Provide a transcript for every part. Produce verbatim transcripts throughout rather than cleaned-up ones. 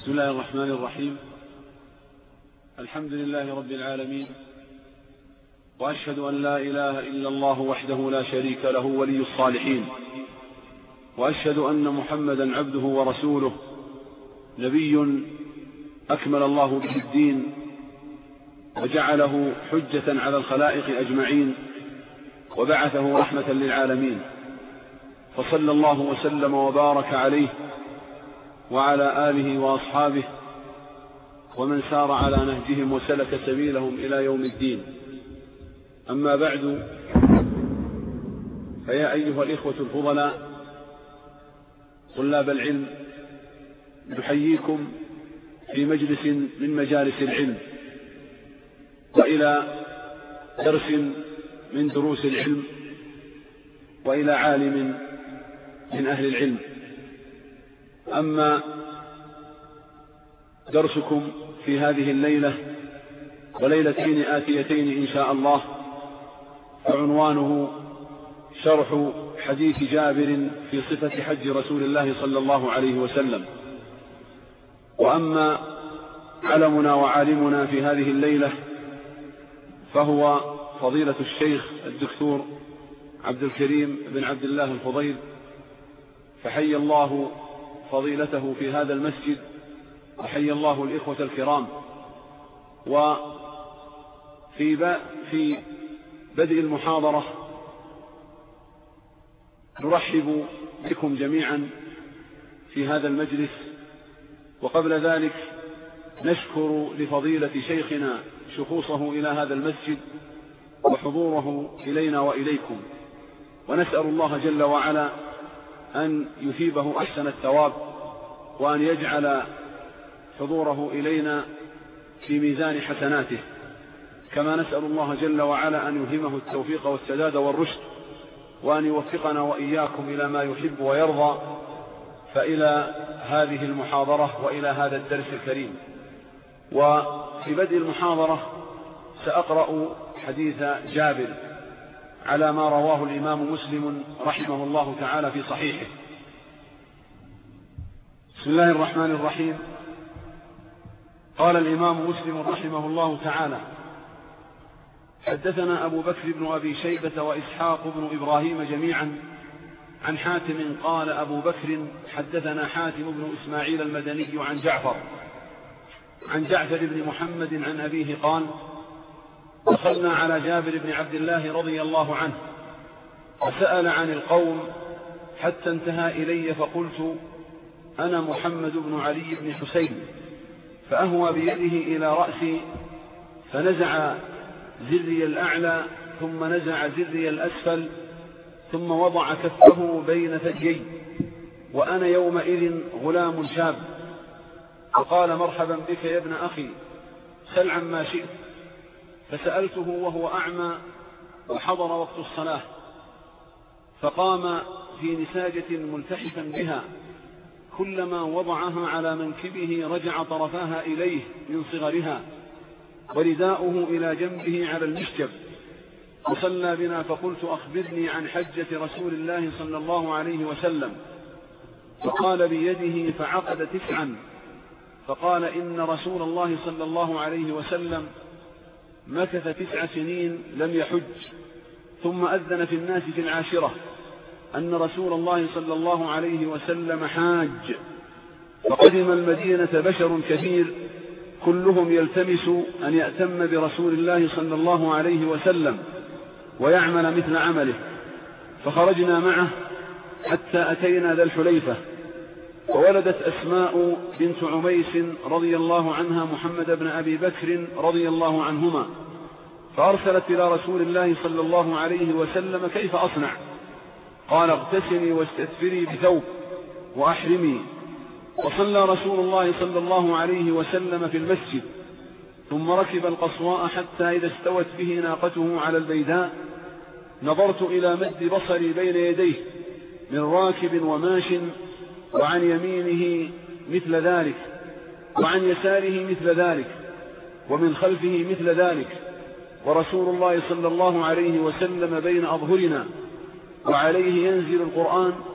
بسم الله الرحمن الرحيم. الحمد لله رب العالمين، وأشهد أن لا إله إلا الله وحده لا شريك له ولي الصالحين، وأشهد أن محمدا عبده ورسوله، نبي أكمل الله به الدين وجعله حجة على الخلائق أجمعين، وبعثه رحمة للعالمين، فصلى الله وسلم وبارك عليه وعلى آله وأصحابه ومن سار على نهجهم وسلك سبيلهم إلى يوم الدين. أما بعد، فيا أيها الإخوة الفضلاء طلاب العلم، نحييكم في مجلس من مجالس العلم، وإلى درس من دروس العلم، وإلى عالم من أهل العلم. أما درسكم في هذه الليلة وليلتين آتيتين إن شاء الله، فعنوانه شرح حديث جابر في صفة حج رسول الله صلى الله عليه وسلم. وأما علمنا وعالمنا في هذه الليلة فهو فضيلة الشيخ الدكتور عبد الكريم بن عبد الله الفضيل، فحي الله فضيلته في هذا المسجد، وحي الله الإخوة الكرام. وفي في بدء المحاضرة نرحب بكم جميعا في هذا المجلس، وقبل ذلك نشكر لفضيلة شيخنا شخوصه إلى هذا المسجد وحضوره إلينا وإليكم، ونسأل الله جل وعلا أن يثيبه أحسن الثواب، وأن يجعل حضوره إلينا في ميزان حسناته، كما نسأل الله جل وعلا أن يلهمه التوفيق والسداد والرشد، وأن يوفقنا وإياكم إلى ما يحب ويرضى. فإلى هذه المحاضرة وإلى هذا الدرس الكريم. وفي بدء المحاضرة سأقرأ حديث جابر على ما رواه الإمام مسلم رحمه الله تعالى في صحيحه. بسم الله الرحمن الرحيم. قال الإمام مسلم رحمه الله تعالى: حدثنا أبو بكر بن أبي شيبة وإسحاق بن إبراهيم جميعا عن حاتم قال أبو بكر: حدثنا حاتم بن إسماعيل المدني عن جعفر عن جعفر بن محمد عن أبيه قال: دخلنا على جابر بن عبد الله رضي الله عنه فسأل عن القوم حتى انتهى إلي، فقلت: أنا محمد بن علي بن حسين. فأهوى بيده إلى رأسي فنزع زري الأعلى ثم نزع زري الأسفل ثم وضع كفه بين ثديي، وأنا يومئذ غلام شاب، فقال: مرحبا بك يا ابن أخي، سل عما شئت. فسألته وهو أعمى وحضر وقت الصلاة، فقام في نساجة ملتحفا بها، كلما وضعها على منكبه رجع طرفاها إليه من صغرها، ورداؤه إلى جنبه على المشجب، وصلى بنا. فقلت: أخبرني عن حجة رسول الله صلى الله عليه وسلم. فقال بيده فعقد تسعا، فقال: إن رسول الله صلى الله عليه وسلم مكث تسع سنين لم يحج، ثم أذن في الناس في العاشرة أن رسول الله صلى الله عليه وسلم حاج، فقدم المدينة بشر كثير كلهم يلتمس أن يأتم برسول الله صلى الله عليه وسلم ويعمل مثل عمله، فخرجنا معه حتى أتينا ذا الحليفة، وولدت أسماء بنت عميس رضي الله عنها محمد بن أبي بكر رضي الله عنهما، فأرسلت إلى رسول الله صلى الله عليه وسلم: كيف أصنع؟ قال: اغتسلي واستثفري بثوب وأحرمي. وصلى رسول الله صلى الله عليه وسلم في المسجد، ثم ركب القصواء حتى إذا استوت به ناقته على البيداء نظرت إلى مد بصري بين يديه من راكب وماش، وعن يمينه مثل ذلك، وعن يساره مثل ذلك، ومن خلفه مثل ذلك، ورسول الله صلى الله عليه وسلم بين أظهرنا، وعليه ينزل القرآن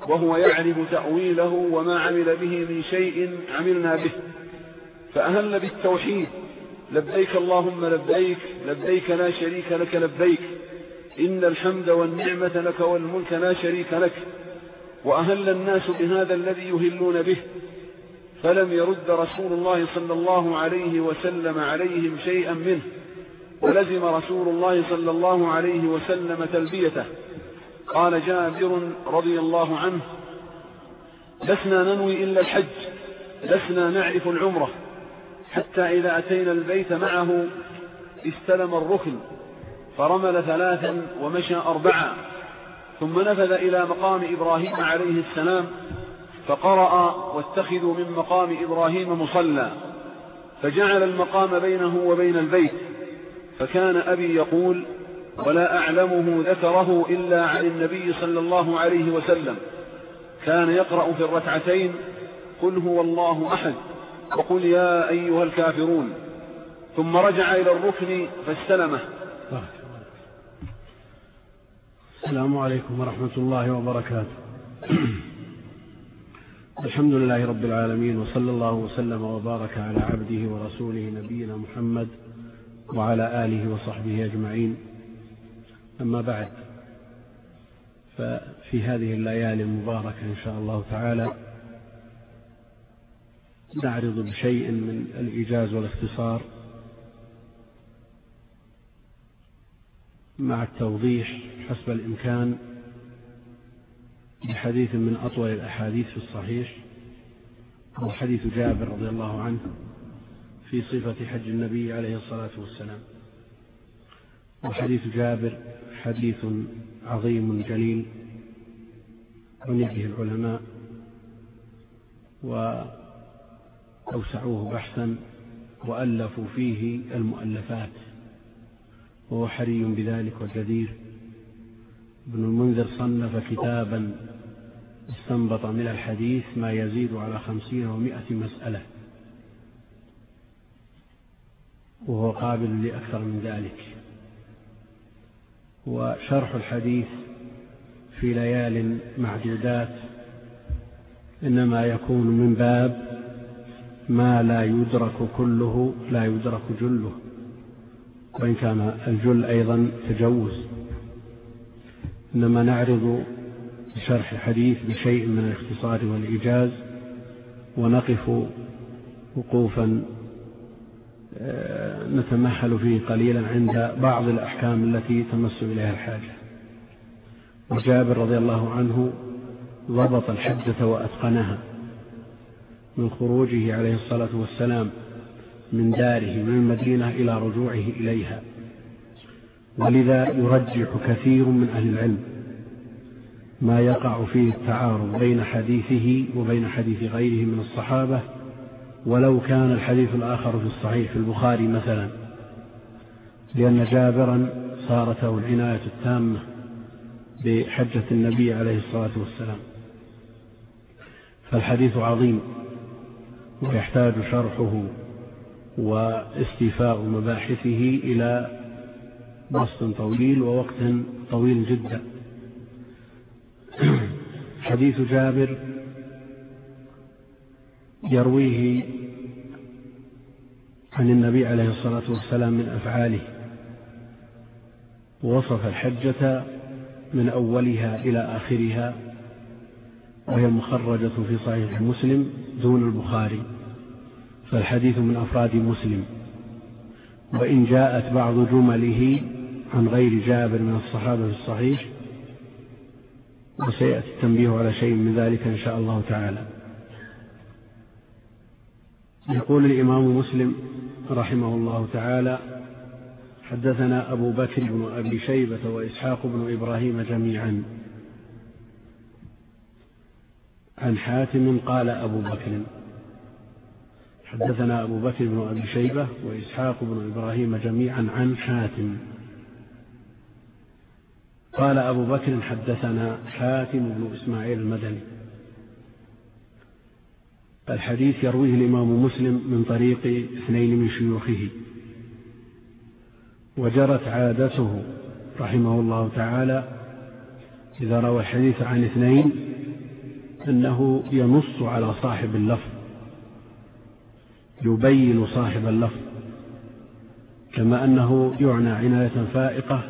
وهو يعرف تأويله وما عمل به من شيء عملنا به، فأهل بالتوحيد: لبيك اللهم لبيك، لبيك لا شريك لك لبيك، إن الحمد والنعمة لك والملك لا شريك لك. وأهل الناس بهذا الذي يهلون به، فلم يرد رسول الله صلى الله عليه وسلم عليهم شيئا منه، ولزم رسول الله صلى الله عليه وسلم تلبيته. قال جابر رضي الله عنه: لسنا ننوي إلا الحج، لسنا نعرف العمرة، حتى إذا أتينا البيت معه استلم الركن فرمل ثلاثا ومشى أربعا، ثم نفذ إلى مقام إبراهيم عليه السلام فقرأ: واتخذوا من مقام إبراهيم مصلى، فجعل المقام بينه وبين البيت. فكان أبي يقول: ولا أعلمه ذكره إلا عن النبي صلى الله عليه وسلم، كان يقرأ في الركعتين: قل هو الله أحد، وقل يا أيها الكافرون، ثم رجع إلى الركن فاستلمه. السلام عليكم ورحمة الله وبركاته. الحمد لله رب العالمين، وصلى الله وسلم وبارك على عبده ورسوله نبينا محمد وعلى آله وصحبه أجمعين. أما بعد، ففي هذه الليالي المباركة إن شاء الله تعالى نعرض بشيء من الإيجاز والاختصار مع التوضيح حسب الإمكان بحديث من أطول الأحاديث في الصحيح، هو حديث جابر رضي الله عنه في صفة حج النبي عليه الصلاة والسلام. وحديث جابر حديث عظيم جليل عني به العلماء وأوسعوه بحثا وألفوا فيه المؤلفات، وهو حري بذلك وجدير. ابن المنذر صنف كتابا استنبط من الحديث ما يزيد على خمسين ومائة مسألة، وهو قابل لأكثر من ذلك. وشرح الحديث في ليال معدودات إنما يكون من باب ما لا يدرك كله لا يدرك جله، وإن كان الجل أيضا تجوز. إنما نعرض شرح الحديث بشيء من الاختصار والإيجاز، ونقف وقوفا نتمهل فيه قليلا عند بعض الأحكام التي تمس إليها الحاجة. وجابر رضي الله عنه ضبط الحجة وأتقنها من خروجه عليه الصلاة والسلام من داره من المدينة إلى رجوعه إليها، ولذا يرجح كثير من أهل العلم ما يقع فيه التعارض بين حديثه وبين حديث غيره من الصحابة، ولو كان الحديث الآخر في الصحيح في البخاري مثلا، لأن جابرا صارت له العناية التامة بحجة النبي عليه الصلاة والسلام. فالحديث عظيم ويحتاج شرحه واستيفاء مباحثه إلى بسط طويل ووقت طويل جدا. حديث جابر يرويه عن النبي عليه الصلاة والسلام من أفعاله، ووصف الحجة من أولها إلى آخرها، وهي مخرجة في صحيح مسلم دون البخاري، فالحديث من أفراد مسلم، وإن جاءت بعض جمله عن غير جابر من الصحابة في الصحيح، وسيأتي التنبيه على شيء من ذلك إن شاء الله تعالى. يقول الإمام مسلم رحمه الله تعالى: حدثنا أبو بكر بن أبي شيبة وإسحاق بن إبراهيم جميعا عن حاتم قال أبو بكر. حدثنا أبو بكر بن أبي شيبة وإسحاق بن إبراهيم جميعا عن حاتم. قال أبو بكر: حدثنا حاتم بن إسماعيل المدني. الحديث يرويه الإمام مسلم من طريق اثنين من شيوخه، وجرت عادته رحمه الله تعالى إذا روى الحديث عن اثنين أنه ينص على صاحب اللفظ، يبين صاحب اللفظ، كما أنه يعنى عناية فائقة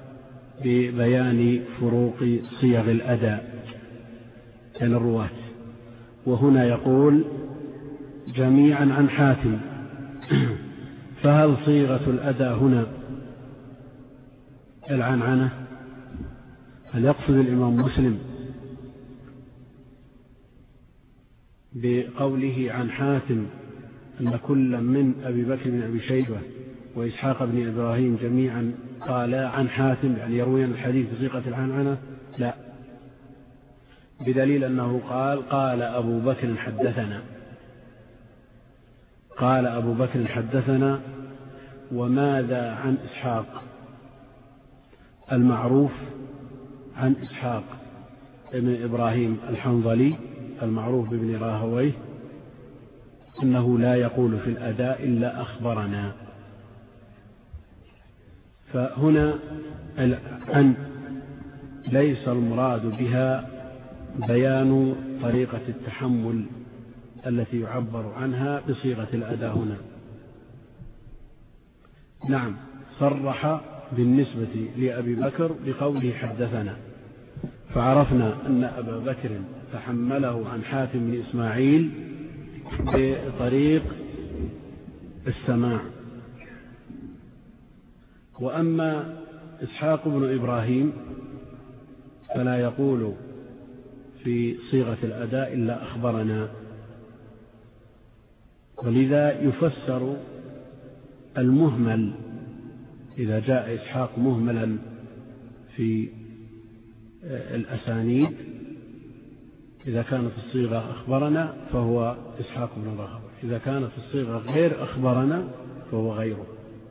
ببيان فروق صيغ الأداء بين الرواة. وهنا يقول جميعا عن حاتم، فهل صيغة الأداء هنا العنعنة؟ هل يقصد الإمام مسلم بقوله عن حاتم أن كل من أبي بكر بن أبي شيبة وإسحاق بن إبراهيم جميعا قالا عن حاتم، يعني يروين الحديث بصيغة العنعنة؟ لا، بدليل أنه قال قال أبو بكر حدثنا، قال أبو بكر حدثنا. وماذا عن إسحاق؟ المعروف عن إسحاق ابن إبراهيم الحنظلي المعروف بابن راهويه إنه لا يقول في الأداء إلا أخبرنا. فهنا عن ليس المراد بها بيان طريقة التحمل التي يعبر عنها بصيغة الأداء هنا. نعم، صرح بالنسبة لأبي بكر بقوله حدثنا، فعرفنا أن أبا بكر تحمله عن حاتم بن إسماعيل بطريق السماع. وأما إسحاق بن إبراهيم فلا يقول في صيغة الأداء إلا أخبرنا، ولذا يفسر المهمل إذا جاء إسحاق مهملا في الأسانيد، إذا كانت الصيغة أخبرنا فهو إسحاق بن راهويه، إذا كانت الصيغة غير أخبرنا فهو غيره.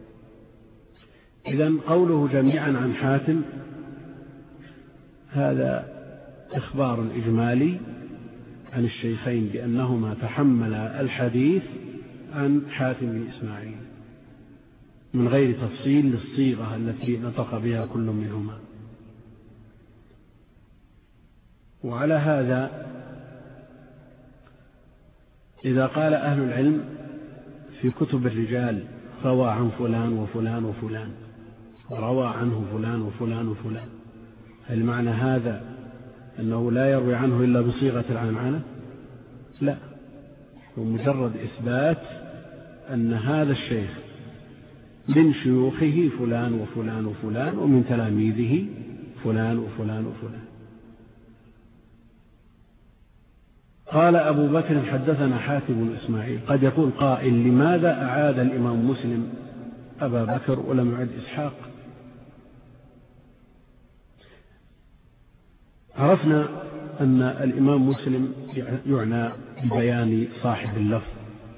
إذن قوله جميعا عن حاتم هذا إخبار إجمالي عن الشيخين بأنهما تحمل الحديث عن حاتم بن إسماعيل من غير تفصيل للصيغة التي نطق بها كل منهما. وعلى هذا إذا قال أهل العلم في كتب الرجال روى عن فلان وفلان وفلان، روى عنه فلان وفلان وفلان، هل معنى هذا أنه لا يروي عنه إلا بصيغة العنعنة؟ لا، ومجرد إثبات أن هذا الشيخ من شيوخه فلان وفلان وفلان، ومن تلاميذه فلان وفلان وفلان. قال أبو بكر حدثنا حاتم بن إسماعيل. قد يقول قائل لماذا أعاد الإمام مسلم أبا بكر ولم يعد إسحاق؟ عرفنا أن الإمام مسلم يعنى ببيان صاحب اللفظ،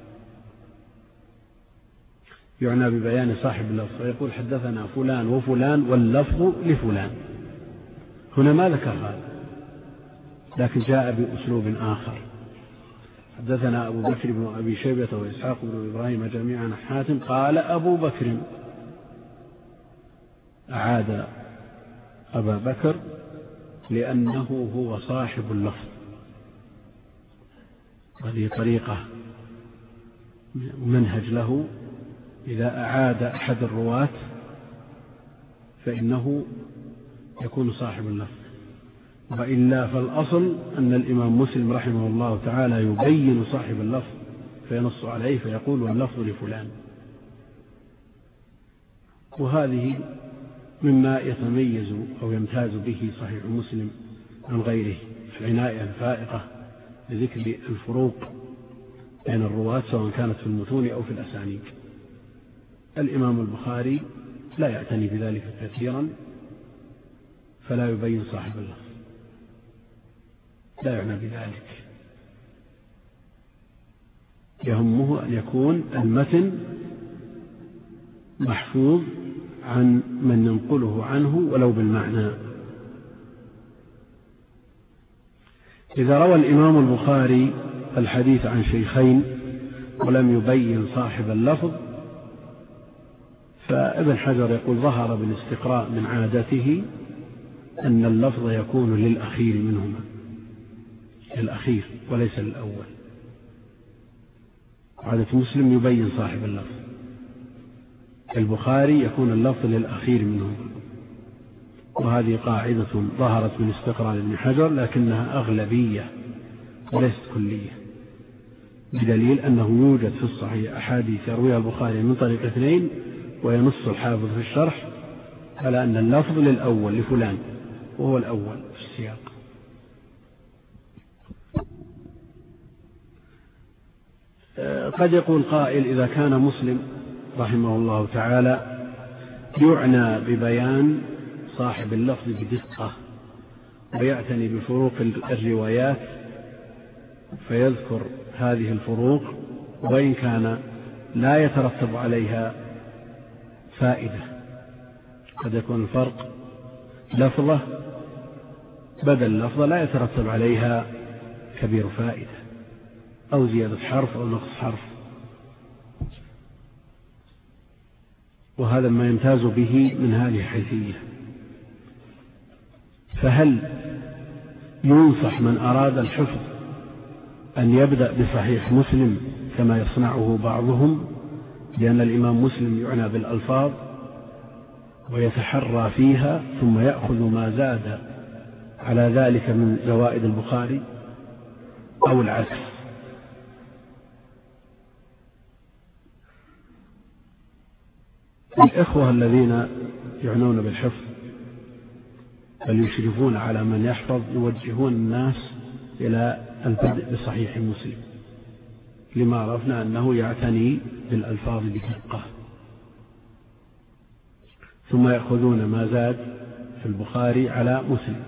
يعنى ببيان صاحب اللفظ، فيقول حدثنا فلان وفلان واللفظ لفلان. هنا ما ذكر هذا، لكن جاء بأسلوب آخر. حدثنا أبو بكر بن أبي شيبة وإسحاق بن إبراهيم جميعا حاتم قال أبو بكر، أعاد أبا بكر لأنه هو صاحب اللفظ. هذه طريقة منهج له، إذا أعاد أحد الرواة فإنه يكون صاحب اللفظ، وإلا فالأصل أن الإمام مسلم رحمه الله تعالى يبين صاحب اللفظ فينص عليه فيقول واللفظ لفلان. وهذه مما يتميز أو يمتاز به صحيح مسلم عن غيره، العناية الفائقة بذكر الفروق بين الرواة سواء كانت في المتون أو في الأسانيد. الإمام البخاري لا يعتني بذلك كثيرا، فلا يبين صاحب اللفظ، لا يعنى بذلك، يهمه أن يكون المتن محفوظ عن من ينقله عنه ولو بالمعنى. إذا روى الإمام البخاري الحديث عن شيخين ولم يبين صاحب اللفظ، فابن حجر يقول ظهر بالاستقراء من عادته أن اللفظ يكون للأخير منهما، للأخير وليس للأول. عادة مسلم يبين صاحب اللفظ، البخاري يكون اللفظ للأخير منه، وهذه قاعدة ظهرت من استقراء ابن حجر لكنها أغلبية وليست كلية، بدليل أنه يوجد في الصحيح أحاديث يرويها البخاري من طريق اثنين وينص الحافظ في الشرح على أن اللفظ للأول لفلان وهو الأول في السياق. قد يقول قائل إذا كان مسلم رحمه الله تعالى يعنى ببيان صاحب اللفظ بدقة ويعتني بفروق الروايات فيذكر هذه الفروق وإن كان لا يترتب عليها فائدة، قد يكون الفرق لفظة بدل لفظة لا يترتب عليها كبير فائدة أو زيادة حرف أو نقص حرف، وهذا ما يمتاز به من هذه الحيثية. فهل ينصح من أراد الحفظ أن يبدأ بصحيح مسلم كما يصنعه بعضهم، لأن الإمام مسلم يعنى بالألفاظ ويتحرى فيها ثم يأخذ ما زاد على ذلك من زوائد البخاري، أو العكس؟ الإخوة الذين يعنون بالحفظ بل يشرفون على من يحفظ يوجهون الناس إلى البدء بصحيح مسلم، لما عرفنا أنه يعتني بالألفاظ بدقة، ثم يأخذون ما زاد في البخاري على مسلم.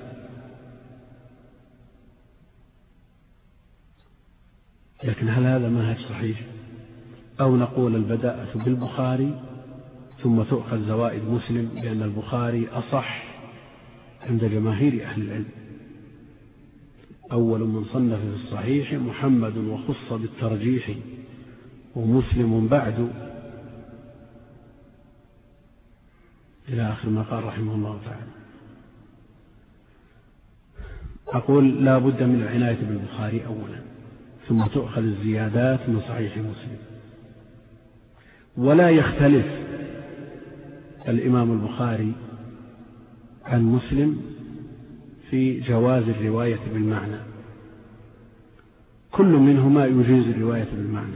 لكن هل هذا منهج صحيح؟ أو نقول البداءة بالبخاري ثم تؤخذ زوائد مسلم، لأن البخاري أصح عند جماهير أهل العلم. أول من صنف في الصحيح محمد وخص بالترجيح ومسلم بعد، إلى آخر ما قال رحمه الله تعالى. أقول لا بد من العناية بالبخاري أولا، ثم تؤخذ الزيادات من صحيح مسلم. ولا يختلف الإمام البخاري عن مسلم في جواز الرواية بالمعنى، كل منهما يجيز الرواية بالمعنى.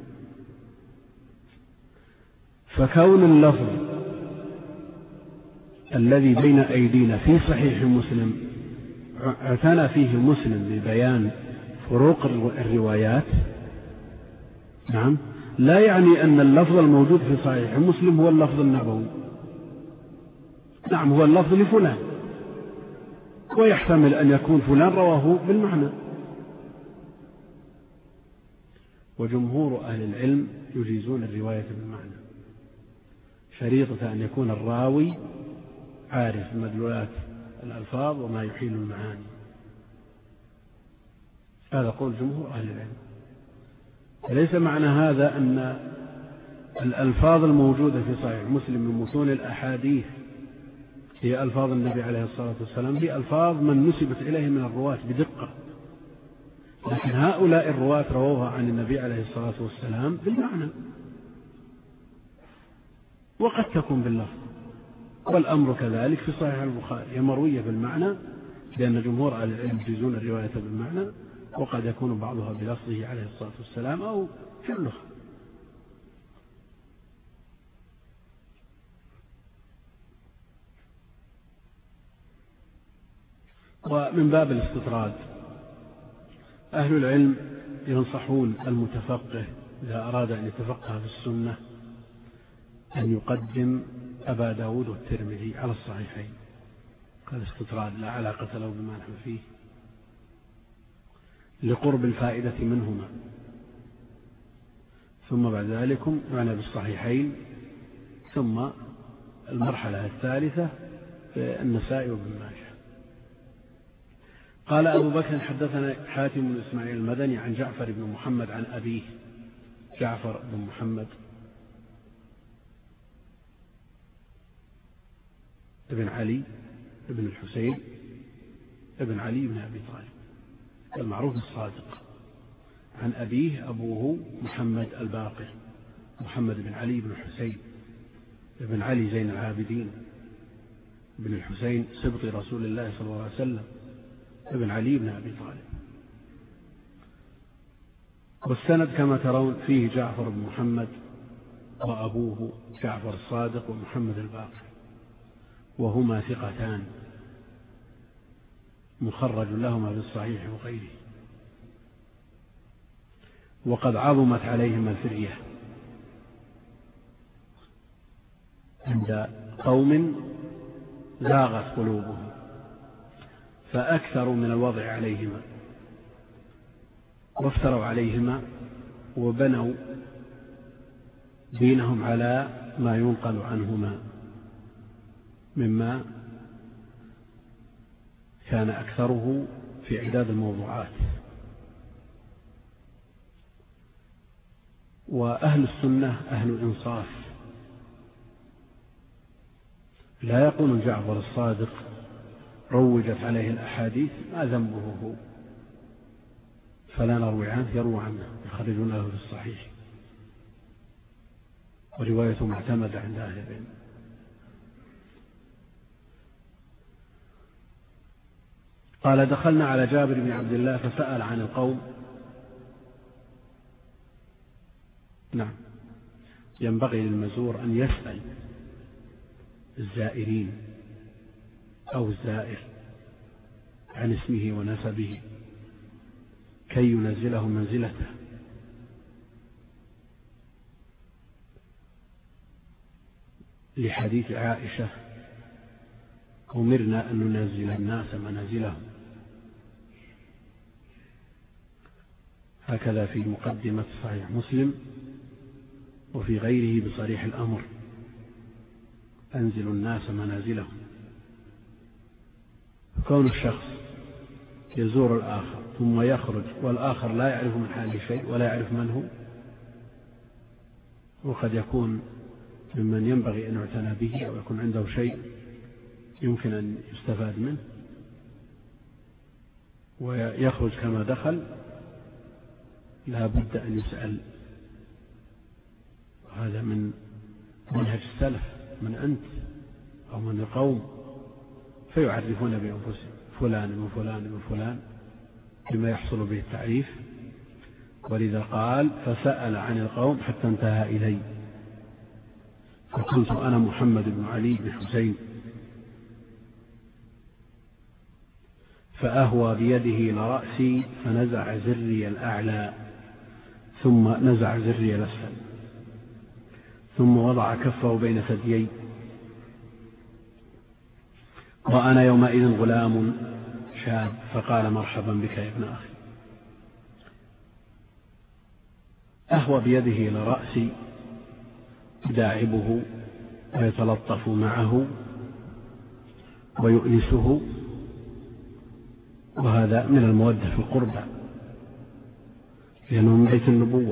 فكون اللفظ الذي بين أيدينا في صحيح مسلم اعتنى فيه مسلم ببيان فروق الروايات، نعم، لا يعني أن اللفظ الموجود في صحيح مسلم هو اللفظ النبوي، نعم هو اللفظ لفلان، ويحتمل أن يكون فلان رواه بالمعنى. وجمهور أهل العلم يجيزون الرواية بالمعنى، شريطة أن يكون الراوي عارف مدلولات الألفاظ وما يحيل المعاني. هذا قول جمهور أهل العلم. ليس معنى هذا أن الألفاظ الموجودة في صحيح مسلم من متون الأحاديث هي ألفاظ النبي عليه الصلاة والسلام، هي ألفاظ من نسبت إليه من الرواة بدقة، لكن هؤلاء الرواة رووها عن النبي عليه الصلاة والسلام بالمعنى، وقد تكون باللفظ. والأمر كذلك في صحيح البخاري، هي مروية بالمعنى لأن جمهور أهل العلم يجيزون الرواية بالمعنى، وقد يكون بعضها بلفظه عليه الصلاة والسلام أو في اللغة. ومن باب الاستطراد أهل العلم ينصحون المتفقه إذا أراد أن يتفقه في السنة أن يقدم أبا داود والترمذي على الصحيحين، هذا استطراد لا علاقة له بما نحن فيه، لقرب الفائدة منهما، ثم بعد ذلك يعنى بالصحيحين، ثم المرحلة الثالثة في النسائي وابن ماجه. قال أبو بكر حدثنا حاتم بن إسماعيل المدني عن جعفر بن محمد عن أبيه جعفر بن محمد ابن علي ابن الحسين ابن علي بن أبي طالب المعروف الصادق. عن أبيه أبوه محمد الباقر محمد بن علي بن الحسين بن علي زين العابدين بن الحسين سبط رسول الله صلى الله عليه وسلم ابن علي بن أبي طالب. والسند كما ترون فيه جعفر بن محمد وأبوه جعفر الصادق ومحمد الباقر، وهما ثقتان مخرج لهما في الصحيح وغيره، وقد عظمت عليهما الفرية عند قوم زاغت قلوبهم فأكثروا من الوضع عليهما وافتروا عليهما وبنوا دينهم على ما ينقل عنهما مما كان أكثره في إعداد الموضوعات. وأهل السنة أهل الإنصاف، لا يقول جعفر الصادق روجت عليه الأحاديث ما ذنبه هو فلا نروي عنه، يروى عنه يخرجون له في الصحيح، وروايته معتمدة عند أهل العلم. قال دخلنا على جابر بن عبد الله فسأل عن القوم. نعم، ينبغي للمزور أن يسأل الزائرين أو الزائر عن اسمه ونسبه كي ينزله منزلته. لحديث عائشة أمرنا أن ننزل الناس منازلهم، هكذا في مقدمة صحيح مسلم وفي غيره بصريح الأمر أنزل الناس منازلهم. كون الشخص يزور الآخر ثم يخرج والآخر لا يعرف من حاله شيء ولا يعرف من هو، وقد يكون ممن ينبغي أن يعتنى به أو يكون عنده شيء يمكن أن يستفاد منه ويخرج كما دخل، لا بد أن يسأل. هذا من منهج السلف، من أنت أو من القوم، فيعرفون بأنفسهم فلان من فلان من فلان بما يحصل به التعريف. ولذا قال فسأل عن القوم حتى انتهى إلي فقلت أنا محمد بن علي بن حسين، فأهوى بيده لرأسي فنزع زري الأعلى ثم نزع زري الأسفل ثم وضع كفه بين ثديي، وأنا يومئذ غلام شاب، فقال مرحبا بك يا ابن أخي. أهوى بيده لرأسي يداعبه ويتلطف معه ويؤنسه، وهذا من المودة في القربى لأنه من بيت النبوة.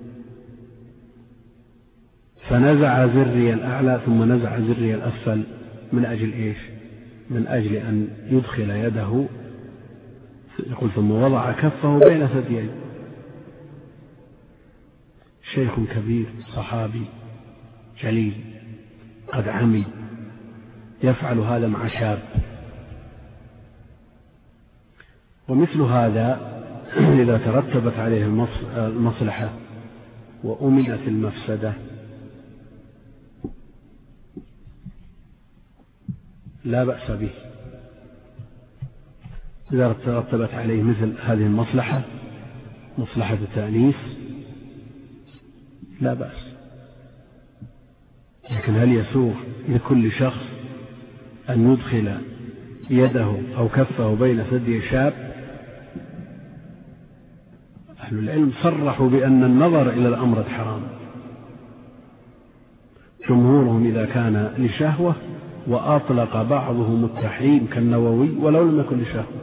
فنزع زري الأعلى ثم نزع زري الأسفل من أجل إيش؟ من أجل أن يدخل يده، يقول ثم وضع كفه بين ثديي. شيخ كبير صحابي جليل قد عمي يفعل هذا مع شاب. ومثل هذا إذا ترتبت عليه المصلحة وأمنت المفسدة لا بأس به. إذا ترتبت عليه مثل هذه المصلحة، مصلحة التأنيس، لا بأس. لكن هل يسوغ لكل شخص أن يدخل يده أو كفه بين ثدي شاب؟ أهل العلم صرحوا بأن النظر إلى الأمر حرام، جمهورهم إذا كان لشهوة، وأطلق بعضهم التحريم كالنووي ولو لم يكن لشهوة.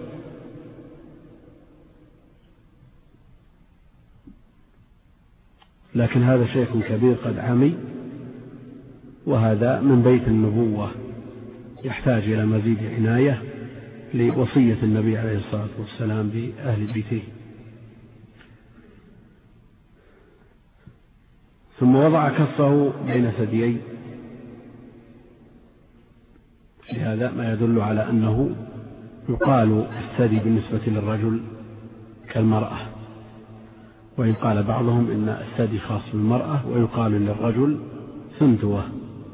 لكن هذا شيخ كبير قد عمي، وهذا من بيت النبوة، يحتاج إلى مزيد عناية لوصية النبي عليه الصلاة والسلام بأهل بيته. ثم وضع كفه بين ثديي، لهذا ما يدل على أنه يقال الثدي بالنسبة للرجل كالمرأة، وإن قال بعضهم إن الثدي خاص بالمرأة ويقال للرجل ثنتوة.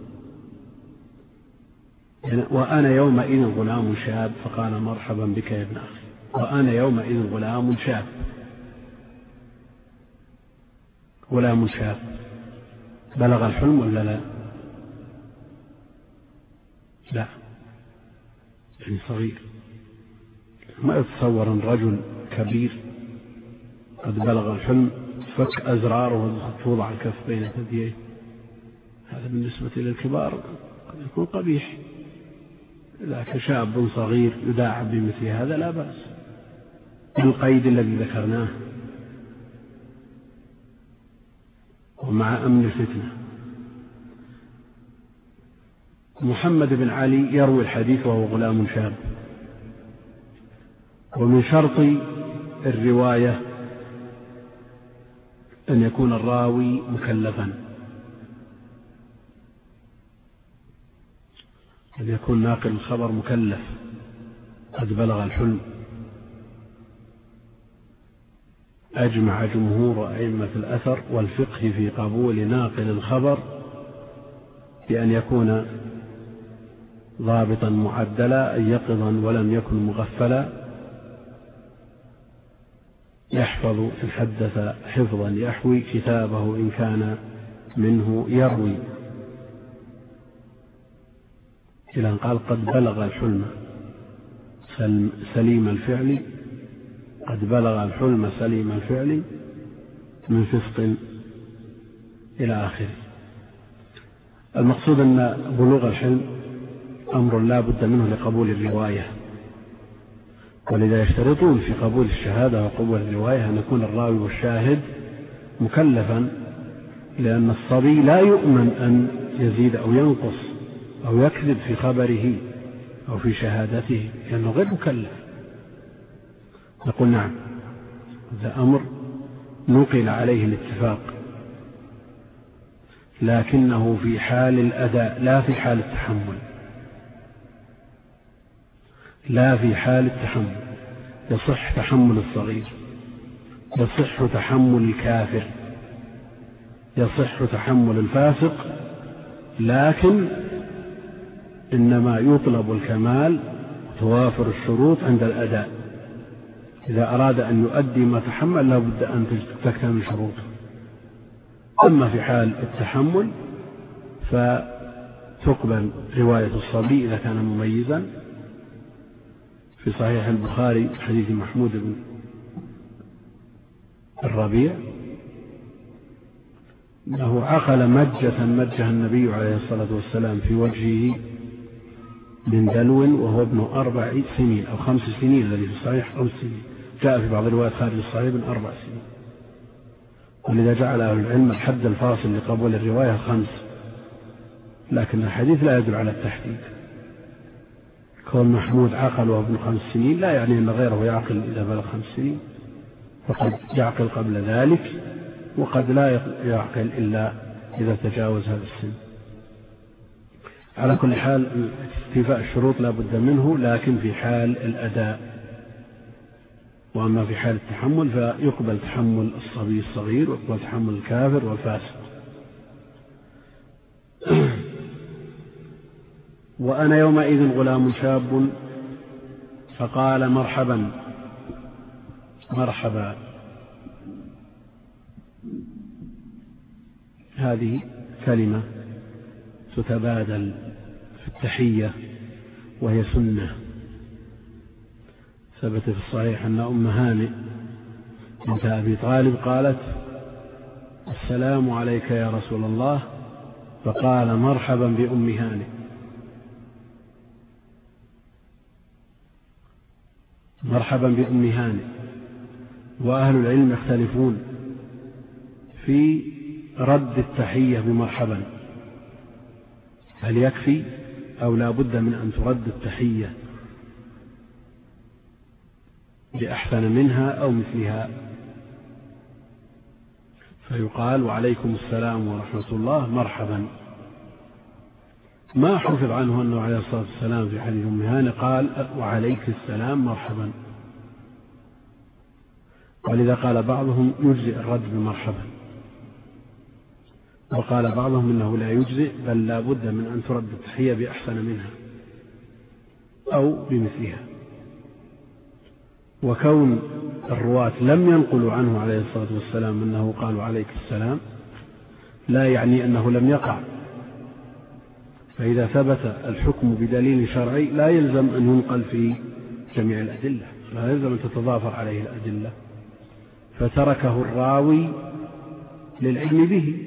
وأنا يومئذ غلام شاب، فقال مرحبا بك يا ابن أخي. وأنا يومئذ غلام شاب، غلام شاب بلغ الحلم ولا لا؟ لا، يعني صغير. ما يتصور أن رجل كبير قد بلغ الحلم فك أزراره وتوضع الكف بين ثدييه، هذا بالنسبة للكبار قد يكون قبيح. لكن شاب صغير يداعب بمثل هذا لا بأس، بالقيد الذي ذكرناه ومع أمن الفتنة. محمد بن علي يروي الحديث وهو غلام شاب. ومن شرط الرواية أن يكون الراوي مكلفا، أن يكون ناقل الخبر مكلف قد بلغ الحلم. أجمع جمهور أئمة الأثر والفقه في قبول ناقل الخبر بأن يكون ضابطا معدلا، أي يقظا ولم يكن مغفلا، يحفظ إن حدث حفظا يحوي كتابه إن كان منه يروي، إلى أن قال قد بلغ الحلم سليم الفعل، قد بلغ الحلم سليم الفعل من فسق إلى آخره. المقصود أن بلوغ الحلم أمر لا بد منه لقبول الرواية، ولذا يشترطون في قبول الشهادة وقبول الرواية أن يكون الراوي والشاهد مكلفا، لأن الصبي لا يؤمن أن يزيد أو ينقص أو يكذب في خبره أو في شهادته لأنه غير مكلف. نقول نعم، هذا أمر نقل عليه الاتفاق، لكنه في حال الأداء لا في حال التحمل، لا في حال التحمل. يصح تحمل الصغير، يصح تحمل الكافر، يصح تحمل الفاسق، لكن إنما يطلب الكمال توافر الشروط عند الأداء. إذا أراد أن يؤدي ما تحمل لا بد أن تكتمل شروطه. أما في حال التحمل فتقبل رواية الصبي إذا كان مميزا. في صحيح البخاري حديث محمود بن الربيع أنه عقل مجة مجها النبي عليه الصلاة والسلام في وجهه من دلو وهو ابن أربع سنين أو خمس سنين، الذي في الصحيح خمس سنين، جاء في بعض الروايات خارج الصحيح من أربع سنين. ولذا جعل أهل العلم الحد الفاصل لقبول الرواية خمس، لكن الحديث لا يدل على التحديد. كون محمود عقل وهو ابن خمس سنين لا يعني أن غيره يعقل إذا بلغ خمس سنين، فقد يعقل قبل ذلك وقد لا يعقل إلا إذا تجاوز هذا السن. على كل حال استيفاء الشروط لا بد منه، لكن في حال الأداء. وأما في حال التحمل فيقبل تحمل الصبي الصغير ويقبل تحمل الكافر والفاسق. وأنا يومئذ غلام شاب، فقال مرحبا مرحبا. هذه كلمة تتبادل في التحية وهي سنة. ثبت في الصحيح أن أم هانئ بنت أبي طالب قالت: السلام عليك يا رسول الله، فقال: مرحبا بأم هانئ. مرحبا بأم هانئ. وأهل العلم يختلفون في رد التحية بمرحبا، هل يكفي أو لا بد من أن ترد التحية بأحسن منها أو مثلها، فيقال وعليكم السلام ورحمة الله مرحبا. ما حفظ عنه أنه عليه الصلاة والسلام في حديث أم هانئ قال وعليك السلام مرحبا، ولذا قال بعضهم يجزئ الرد بمرحبا، وقال بعضهم إنه لا يجزئ بل لا بد من أن ترد التحية بأحسن منها أو بمثلها. وكون الرواة لم ينقلوا عنه عليه الصلاة والسلام أنه قال عليك السلام لا يعني أنه لم يقع، فإذا ثبت الحكم بدليل شرعي لا يلزم أن ينقل في جميع الأدلة، لا يلزم أن تتضافر عليه الأدلة، فتركه الراوي للعلم به.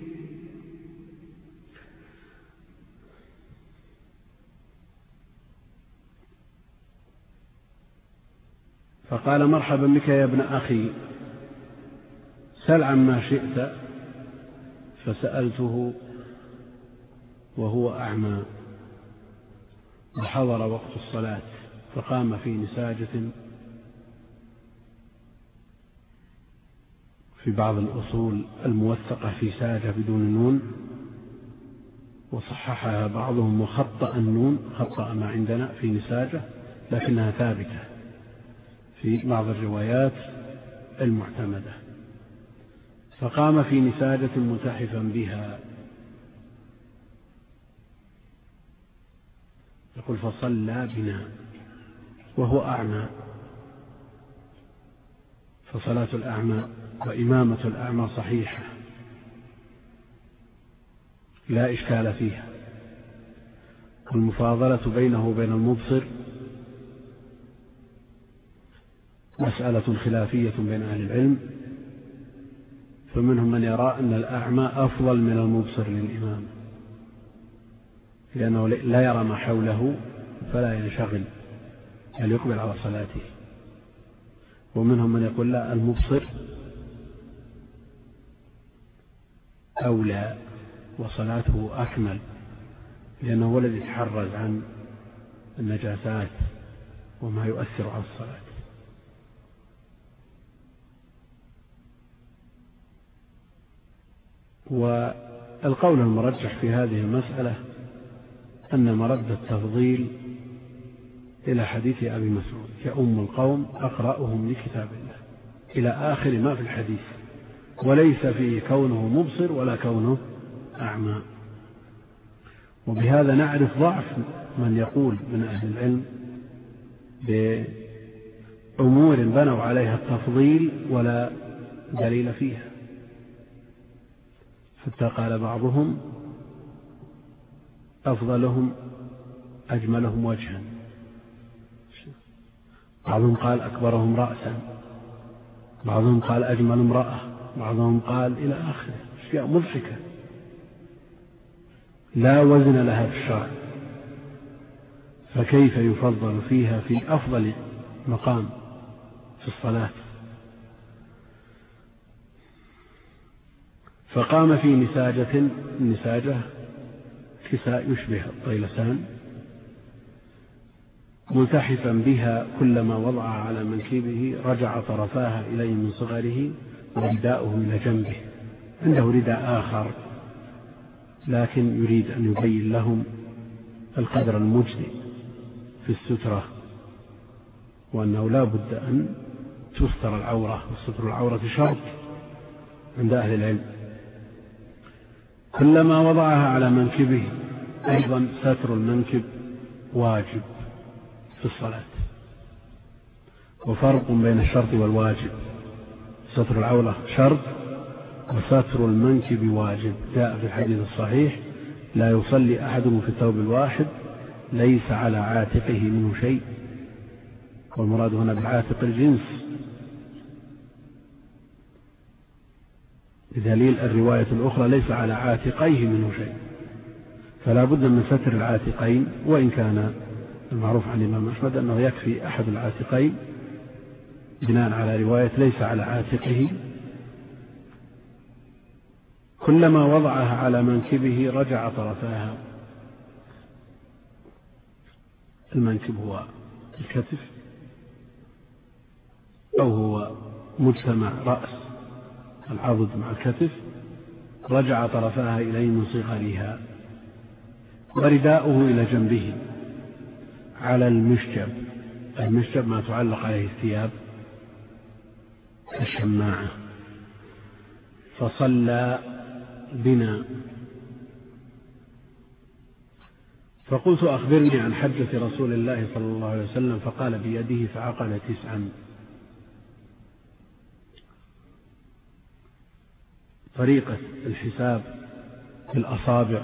فقال مرحبا بك يا ابن أخي، سل عما شئت، فسألته وهو أعمى وحضر وقت الصلاة، فقام في نساجة. في بعض الأصول الموثقة في ساجة بدون نون، وصححها بعضهم وخطأ النون، خطأ ما عندنا في نساجة لكنها ثابتة في بعض الروايات المعتمدة. فقام في نساجة ملتحفا بها، يقول فصلى بنا وهو أعمى، فصلاة الأعمى وإمامة الأعمى صحيحة لا إشكال فيها، والمفاضلة بينه وبين المبصر مسألة خلافية بين أهل العلم، فمنهم من يرى أن الأعمى أفضل من المبصر للإمام لأنه لا يرى ما حوله فلا ينشغل بل يقبل على صلاته، ومنهم من يقول لا، المبصر أولى وصلاته أكمل لأنه هو الذي يتحرز عن النجاسات وما يؤثر على الصلاة. والقول المرجح في هذه المسألة أن مرد التفضيل إلى حديث أبي مسعود يؤم القوم أقرأهم لكتاب الله إلى آخر ما في الحديث، وليس فيه كونه مبصر ولا كونه أعمى. وبهذا نعرف ضعف من يقول من أهل العلم بأمور بنوا عليها التفضيل ولا دليل فيها، حتى قال بعضهم أفضلهم أجملهم وجها، بعضهم قال أكبرهم رأسا، بعضهم قال أجمل امرأة، بعضهم قال إلى آخره، أشياء مضحكة لا وزن لها في الشرع، فكيف يفضل فيها في أفضل مقام في الصلاة؟ فقام في نساجة، النساجة كساء يشبه الطيلسان، ملتحفا بها كلما وضع على منكبه رجع طرفاها إليه من صغره ورداؤه إلى جنبه، عنده رداء آخر لكن يريد أن يبين لهم القدر المجزئ في السترة، وأنه لا بد أن تستر العورة، وستر العورة شرط عند أهل العلم. كلما وضعها على منكبه، أيضا ستر المنكب واجب في الصلاة، وفرق بين الشرط والواجب، ستر العورة شرط وستر المنكب واجب. جاء في الحديث الصحيح لا يصلي أحدهم في الثوب الواحد ليس على عاتقه منه شيء، والمراد هنا بالعاتق الجنس، بدليل الرواية الأخرى ليس على عاتقيه منه شيء، فلا بد من ستر العاتقين، وإن كان المعروف عن الإمام أحمد أنه يكفي أحد العاتقين بناء على رواية ليس على عاتقه. كلما وضعها على منكبه رجع طرفاها، المنكب هو الكتف، أو هو مجتمع رأس العضد مع الكتف رجع طرفاها إليه من صغرها، ورداؤه إلى جنبه على المشجب. المشجب ما تعلق عليه الثياب الشماعة. فصلى بنا. فقلت أخبرني عن حجة رسول الله صلى الله عليه وسلم، فقال بيده فعقد تسعا. طريقة الحساب بالأصابع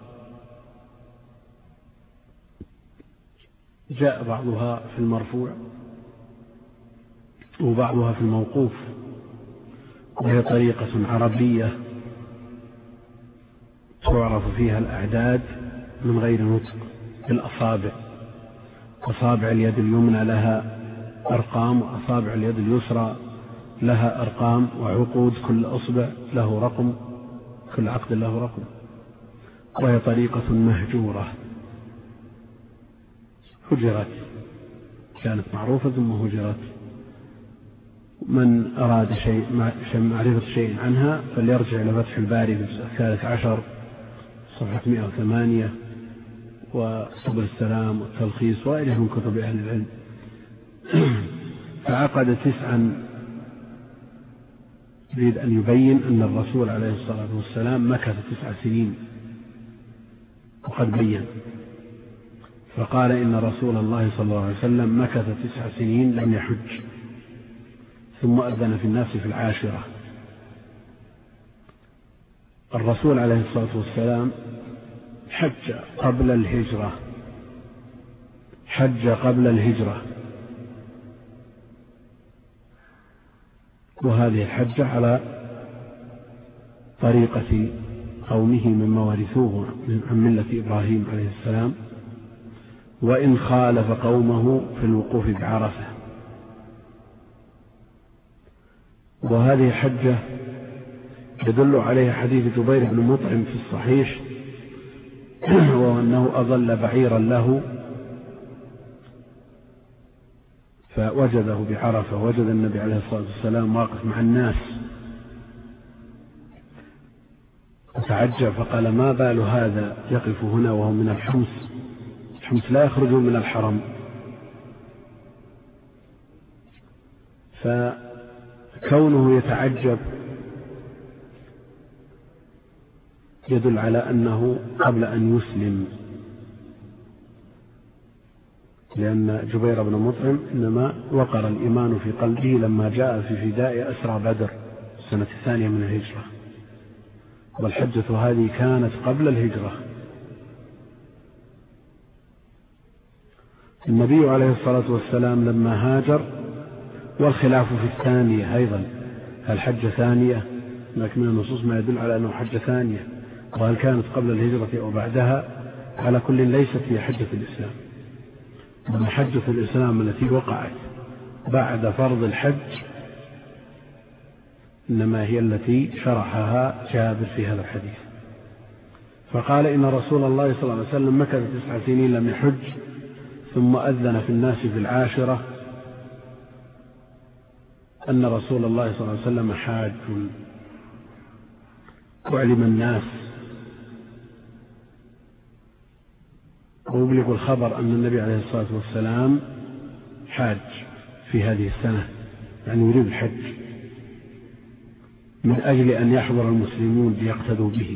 جاء بعضها في المرفوع وبعضها في الموقوف، وهي طريقة عربية تعرف فيها الأعداد من غير نطق بالأصابع. أصابع اليد اليمنى لها أرقام، وأصابع اليد اليسرى لها أرقام، وعقود كل أصبع له رقم، كل عقد له رقم، وهي طريقة مهجورة هجرت، كانت معروفة ثم هجرت. من أراد شيء معرفة شيء عنها فليرجع إلى فتح الباري في الجزء الثالث عشر صفحة مئة وثمانية، وسبل السلام والتلخيص وغيرها من كتب أهل العلم. فعقد تسعا، يريد أن يبين أن الرسول عليه الصلاة والسلام مكث تسع سنين وقد بين. فقال إن رسول الله صلى الله عليه وسلم مكث تسع سنين لم يحج، ثم أذن في الناس في العاشرة. الرسول عليه الصلاة والسلام حج قبل الهجرة، حج قبل الهجرة، وهذه الحجة على طريقة قومه مما ورثوه عن ملة إبراهيم عليه السلام، وإن خالف قومه في الوقوف بعرفة. وهذه حجة يدل عليها حديث جبير بن مطعم في الصحيح، وأنه أضل بعيرا له فوجده بعرفة، وجد النبي عليه الصلاة والسلام واقف مع الناس فتعجب فقال ما بال هذا يقف هنا وهو من الحمص، الحمص لا يخرجون من الحرم. فكونه يتعجب يدل على أنه قبل أن يسلم، لأن جبير بن مطعم إنما وقر الإيمان في قلبه لما جاء في فداء أسرى بدر السنة الثانية من الهجرة، والحجة هذه كانت قبل الهجرة. النبي عليه الصلاة والسلام لما هاجر، والخلاف في الثانية أيضا، هل حجة ثانية؟ لكن من النصوص ما يدل على أنه حجة ثانية، وهل كانت قبل الهجرة أو بعدها؟ على كل ليست هي حجة الإسلام. أما حجة الإسلام التي وقعت بعد فرض الحج إنما هي التي شرحها جابر في هذا الحديث. فقال إن رسول الله صلى الله عليه وسلم مكث تسع سنين لم يحج، ثم أذن في الناس في العاشرة أن رسول الله صلى الله عليه وسلم حاج، وعلم الناس وأبلغ الخبر أن النبي عليه الصلاة والسلام حاج في هذه السنة، يعني يريد الحج من أجل أن يحضر المسلمون ليقتدوا به.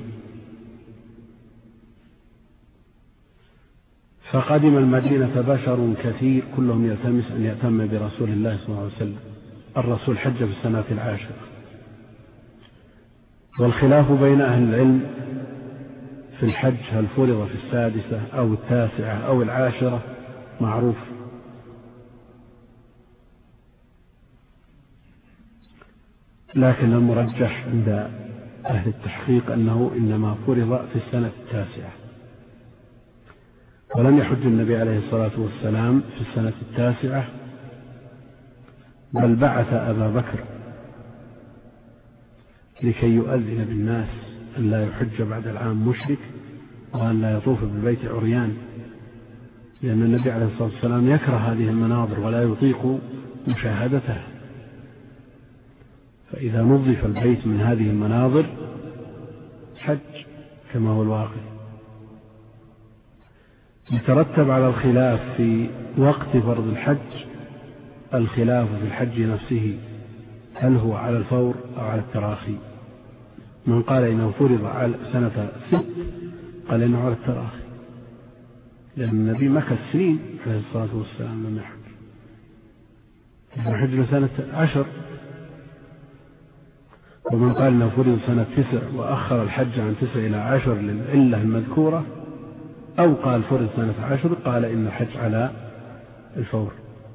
فقدم المدينة بشر كثير كلهم يلتمس أن يأتم برسول الله صلى الله عليه وسلم. الرسول حج في السنة العاشرة، والخلاف بين أهل العلم في الحج هل فرض في السادسة أو التاسعة أو العاشرة معروف. لكن المرجح عند أهل التحقيق أنه إنما فرض في السنة التاسعة، ولم يحج النبي عليه الصلاة والسلام في السنة التاسعة، بل بعث أبا بكر لكي يؤذن بالناس أن لا يحج بعد العام مشرك، وأن لا يطوف بالبيت عريان، لأن النبي عليه الصلاة والسلام يكره هذه المناظر ولا يطيق مشاهدتها، فإذا نظف البيت من هذه المناظر حج كما هو الواقع. يترتب على الخلاف في وقت فرض الحج الخلاف في الحج نفسه، هل هو على الفور أو على التراخي؟ من قال إنه فرض على سنة ست قال إنه على التراخي، لأن النبي مكث سنين عليه الصلاة والسلام لم يحج، حج سنة عشر. ومن قال إنه فرض سنة تسع وأخر الحج عن تسع إلى عشر للعلة المذكورة، أو قال فرض سنة عشر قال إن الحج على الفور،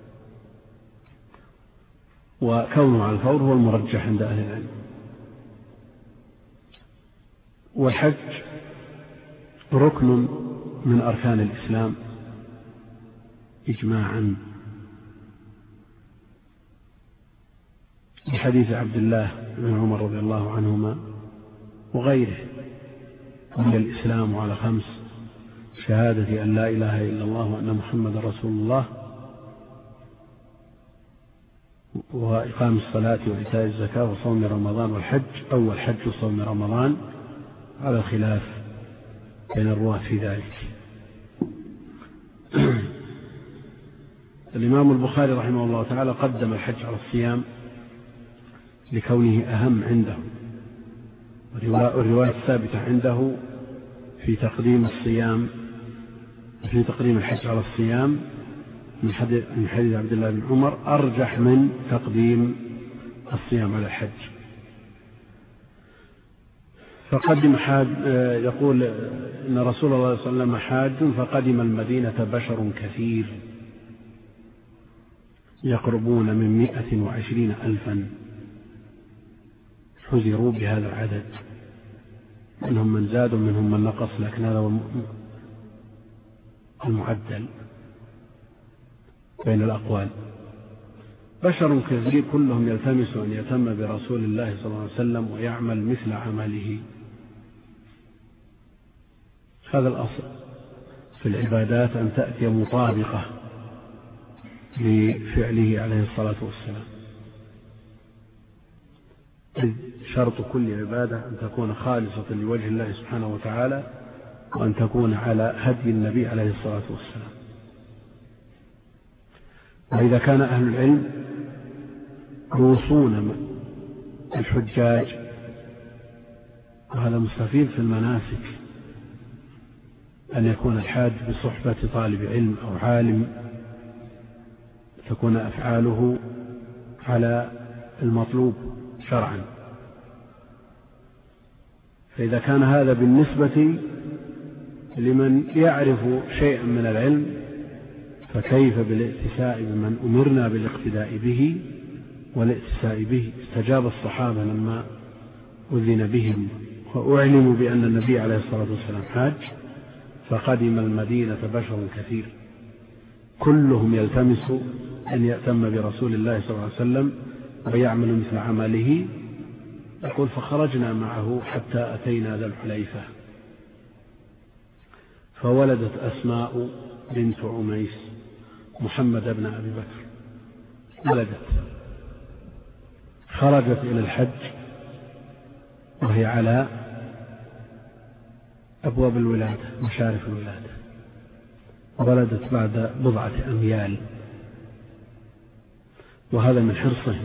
وكونه على الفور هو المرجح عند أهل العلم. والحج ركن من أركان الإسلام إجماعا، بحديث عبد الله بن عمر رضي الله عنهما وغيره: بني الإسلام على خمس: شهادة أن لا إله إلا الله وأن محمد رسول الله، وإقام الصلاة وإيتاء الزكاة وصوم رمضان والحج. أول حج وصوم رمضان على الخلاف بين الرواة في ذلك. الإمام البخاري رحمه الله تعالى قدم الحج على الصيام لكونه أهم عنده، والرواية الثابتة عنده في تقديم الصيام في تقديم الحج على الصيام من حديث عبد الله بن عمر أرجح من تقديم الصيام على الحج. فقدم حاج، يقول إن رسول الله صلى الله عليه وسلم حاج فقدم المدينة بشر كثير يقربون من مئة وعشرين ألفا، حذروا بهذا العدد، منهم من زاد ومنهم من نقص، لكن هذا هو المعدل بين الأقوال. بشر كثير كلهم يلتمس أن يتم برسول الله صلى الله عليه وسلم ويعمل مثل عمله. هذا الأصل في العبادات، أن تأتي مطابقة لفعله عليه الصلاة والسلام. شرط كل عبادة أن تكون خالصة لوجه الله سبحانه وتعالى، وأن تكون على هدي النبي عليه الصلاة والسلام. وإذا كان أهل العلم يوصون الحجاج، وهذا مستفيد في المناسك، أن يكون الحاج بصحبة طالب علم أو عالم، تكون أفعاله على المطلوب شرعا. فإذا كان هذا بالنسبة لمن يعرف شيئا من العلم، فكيف بالائتساء بمن أمرنا بالاقتداء به والائتساء به؟ استجاب الصحابة لما أذن بهم وأعلموا بأن النبي عليه الصلاة والسلام حاج، فقدم المدينة بشر كثير كلهم يلتمس أن يأتم برسول الله صلى الله عليه وسلم ويعمل مثل عمله. يقول: فخرجنا معه حتى أتينا ذا الحليفة، فولدت أسماء بنت عميس محمد بن أبي بكر، ولدت، خرجت إلى الحج وهي على أبواب الولادة، مشارف الولادة، ولدت بعد بضعة أميال. وهذا من حرصهم،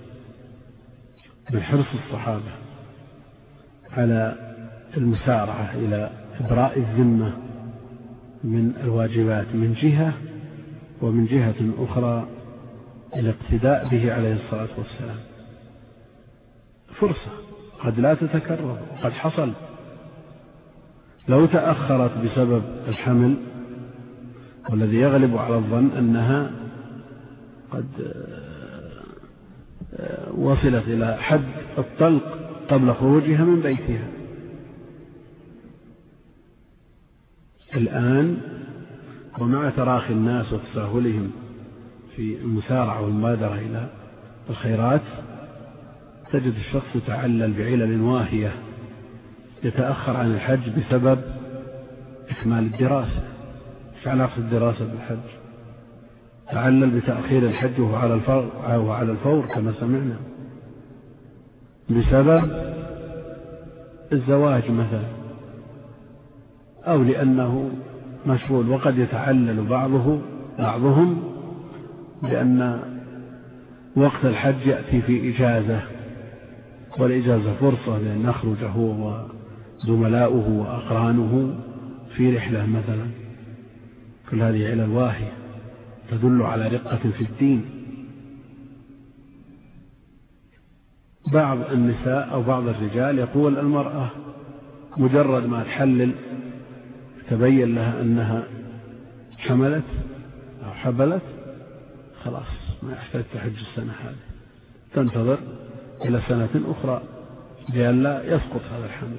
من حرص الصحابة على المسارعة إلى إبراء الذمة من الواجبات من جهة، ومن جهة أخرى الاقتداء به عليه الصلاة والسلام. فرصة قد لا تتكرر، وقد حصل. لو تأخرت بسبب الحمل، والذي يغلب على الظن أنها قد وصلت إلى حد الطلق قبل خروجها من بيتها، الآن ومع تراخي الناس وتساهلهم في المسارعة والمبادرة إلى الخيرات، تجد الشخص يتعلل بعلل واهية، يتأخر عن الحج بسبب إكمال الدراسة. إيش علاقة الدراسة بالحج؟ تعلل بتأخير الحج وهو على الفور, وهو على الفور كما سمعنا. بسبب الزواج مثلا، أو لأنه مشغول. وقد يتعلل بعضه بعضهم بأن وقت الحج يأتي في إجازة، والإجازة فرصة لأن يخرج هو وزملاؤه وأقرانه في رحلة مثلا. كل هذه علل واهية تدل على رقة في الدين. بعض النساء أو بعض الرجال يقول المرأة مجرد ما تحلل تبين لها أنها حملت أو حبلت خلاص ما يحتاج تحج السنة هذه، تنتظر إلى سنة أخرى لئلا يسقط هذا الحمل.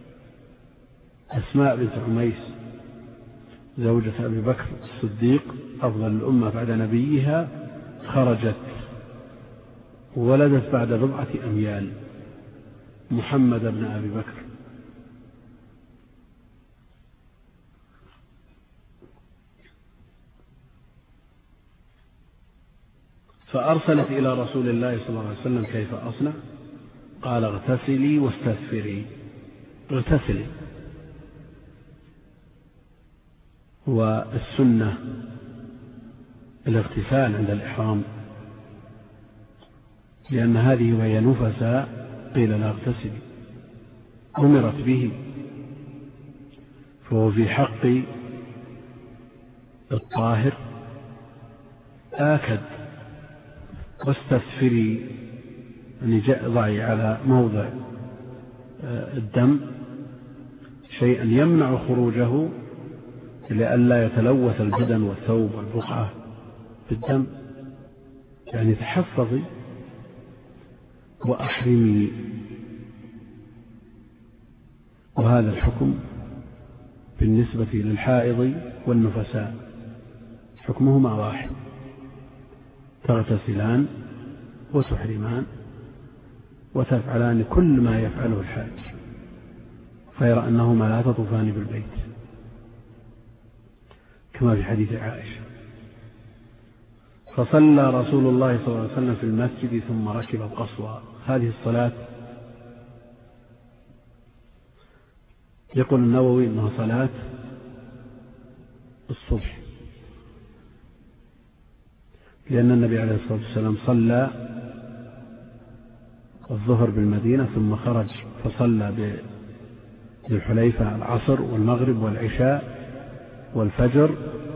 أسماء بنت عميس زوجة أبي بكر الصديق أفضل الأمة بعد نبيها خرجت وولدت بعد بضعة أميال محمد بن أبي بكر. فأرسلت إلى رسول الله صلى الله عليه وسلم كيف أصنع؟ قال اغتسلي واستغفري. اغتسلي، والسنة الاغتسال عند الإحرام، لأن هذه وهي نفساء قيل لا اغتسلي، أمرت به، فهو في حق الطاهر آكد. واستغفري أن ضعي على موضع الدم شيئا يمنع خروجه لئلا يتلوث البدن والثوب والبقعة بالدم، يعني تحفظي وأحرمي. وهذا الحكم بالنسبة للحائض والنفساء حكمهما واحد، تغتسلان وتحرمان وتفعلان كل ما يفعله الحاج، غير أنهما لا تطوفان بالبيت كما في حديث عائشة. فصلى رسول الله صلى الله عليه وسلم في المسجد ثم ركب القصوى. هذه الصلاة يقول النووي إنها صلاة الصبح، لأن النبي عليه الصلاة والسلام صلى الظهر بالمدينة ثم خرج فصلى بالحليفة العصر والمغرب والعشاء والفجر،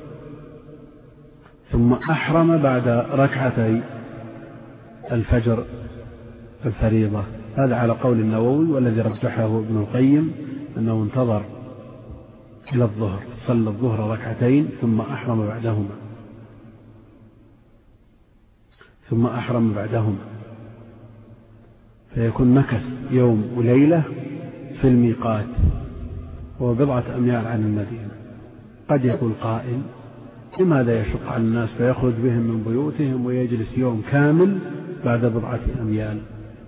ثم أحرم بعد ركعتي الفجر الفريضة. هذا على قول النووي، والذي رجحه ابن القيم أنه انتظر إلى الظهر، صلى الظهر ركعتين ثم أحرم بعدهما ثم أحرم بعدهما فيكون مكث يوم وليلة في الميقات، وهو بضعة أميال عن المدينة. قد يقول قائل لماذا يشق على الناس فيخرج بهم من بيوتهم ويجلس يوم كامل بعد بضعة أميال؟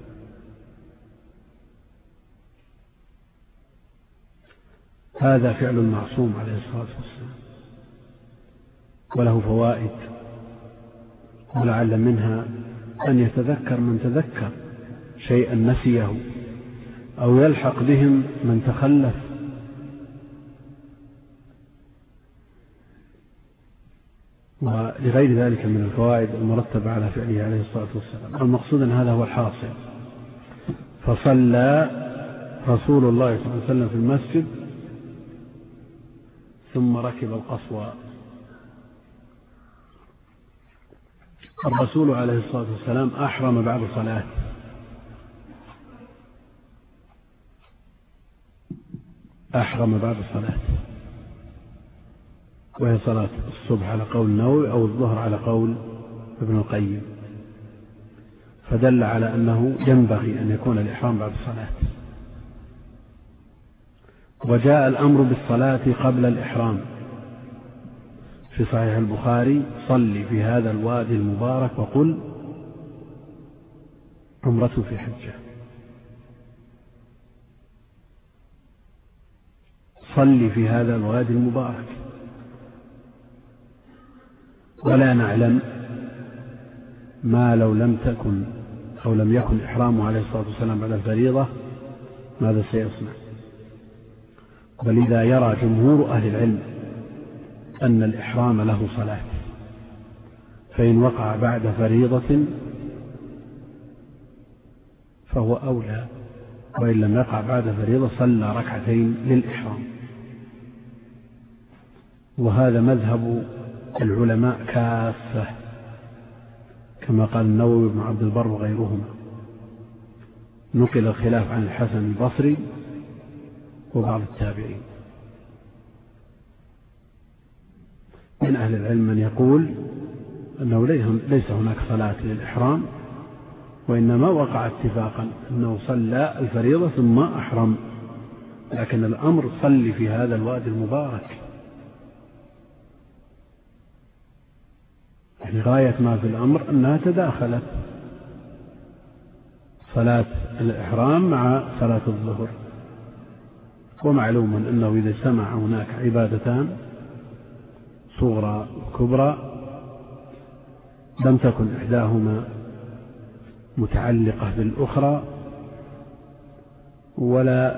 هذا فعل المعصوم عليه الصلاة والسلام وله فوائد، ولعل منها أن يتذكر من تذكر شيئا نسيه، أو يلحق بهم من تخلف. ولغير ذلك من الفوائد المرتبة على فعله عليه الصلاة والسلام. المقصود أن هذا هو الحاصل. فصلى رسول الله صلى الله عليه وسلم في المسجد ثم ركب القصوى. الرسول عليه الصلاة والسلام أحرم بعد صلاة، أحرم بعد صلاة، وهي صلاة الصبح على قول النووي أو الظهر على قول ابن القيم، فدل على أنه ينبغي أن يكون الإحرام بعد الصلاة. وجاء الأمر بالصلاة قبل الإحرام في صحيح البخاري: صل في هذا الوادي المبارك وقل عمرة في حجة. صل في هذا الوادي المبارك. ولا نعلم ما لو لم تكن أو لم يكن إحرامه عليه الصلاة والسلام على الفريضة ماذا سيصنع؟ ولذا يرى جمهور أهل العلم أن الإحرام له صلاة، فإن وقع بعد فريضة فهو أولى، وإن لم يقع بعد فريضة صلى ركعتين للإحرام. وهذا مذهب العلماء كافة كما قال النووي بن عبد البر وغيرهما. نقل الخلاف عن الحسن البصري وبعض التابعين. من أهل العلم من يقول أنه ليس هناك صلاة للإحرام، وإنما وقع اتفاقا أنه صلى الفريضة ثم أحرم، لكن الأمر صلي في هذا الوادي المبارك. يعني غاية ما في الأمر أنها تداخلت صلاة الإحرام مع صلاة الظهر. ومعلوم أنه إذا سمع هناك عبادتان صغرى وكبرى لم تكن إحداهما متعلقة بالأخرى ولا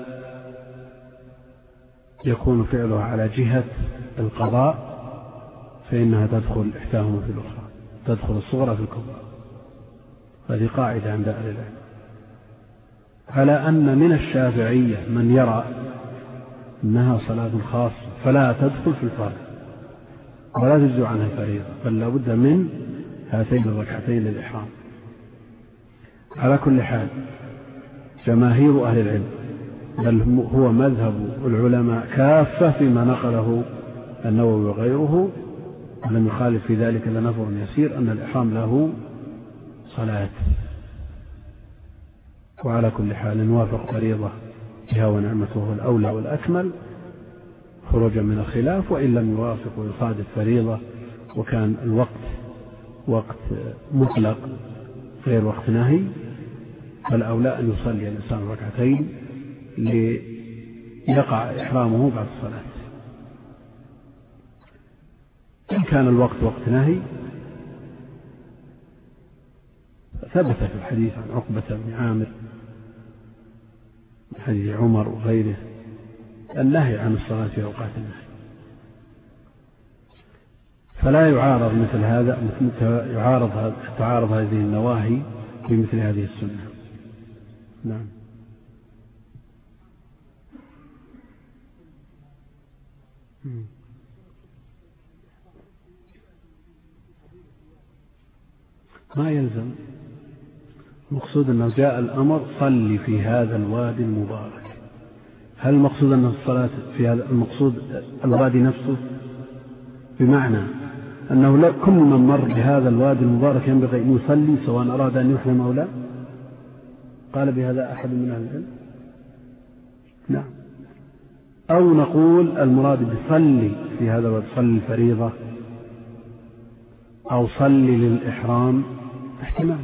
يكون فعلها على جهة القضاء، فإنها تدخل إحداهما في الأخرى، تدخل الصغرى في الكبرى. هذه قاعدة عند أهل العلم. على أن من الشافعية من يرى أنها صلاة خاصة فلا تدخل في الفرض ولا تجزء عنها الفريضة، بل لابد من هاتين الركعتين للإحرام. على كل حال جماهير أهل العلم بل هو مذهب العلماء كافة فيما نقله النووي وغيره، ولم يخالف في ذلك إلا نفر يسير، أن الإحرام له صلاة. وعلى كل حال نوافق فريضة بها ونعمته هو الأولى والأكمل خروجا من الخلاف، وإن لم يوافق ويصادف فريضة وكان الوقت وقت مطلق غير وقت نهي، فالأولى أن يصلي الإنسان ركعتين ليقع إحرامه بعد الصلاة. إن كان الوقت وقت نهي ثبت في الحديث عن عقبة بن عامر من حديث عمر وغيره النهي عن الصلاة في أوقات النهي، فلا يعارض مثل هذا يعارض تعارض هذه النواهي بمثل هذه السنة. نعم. ما يلزم، المقصود أنه جاء الأمر صلي في هذا الوادي المبارك. هل المقصود أن الصلاة في هذا المقصود الوادي نفسه؟ بمعنى أنه كل من مر بهذا الوادي المبارك ينبغي أن يصلي سواء أراد أن يحرم أو لا؟ قال بهذا أحد من أهل العلم؟ نعم. أو نقول المراد بصلي في هذا الوادي صلي الفريضة أو صلي للإحرام، احتمال.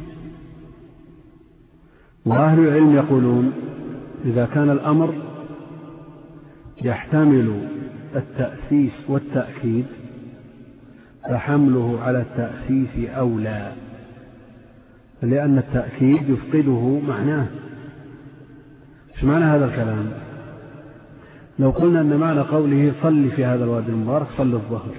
وأهل العلم يقولون إذا كان الأمر يحتمل التأسيس والتأكيد فحمله على التأسيس أولى، لأن التأكيد يفقده معناه. ايش معنى هذا الكلام؟ لو قلنا أن معنى قوله صلي في هذا الوادي المبارك صلي الظهر،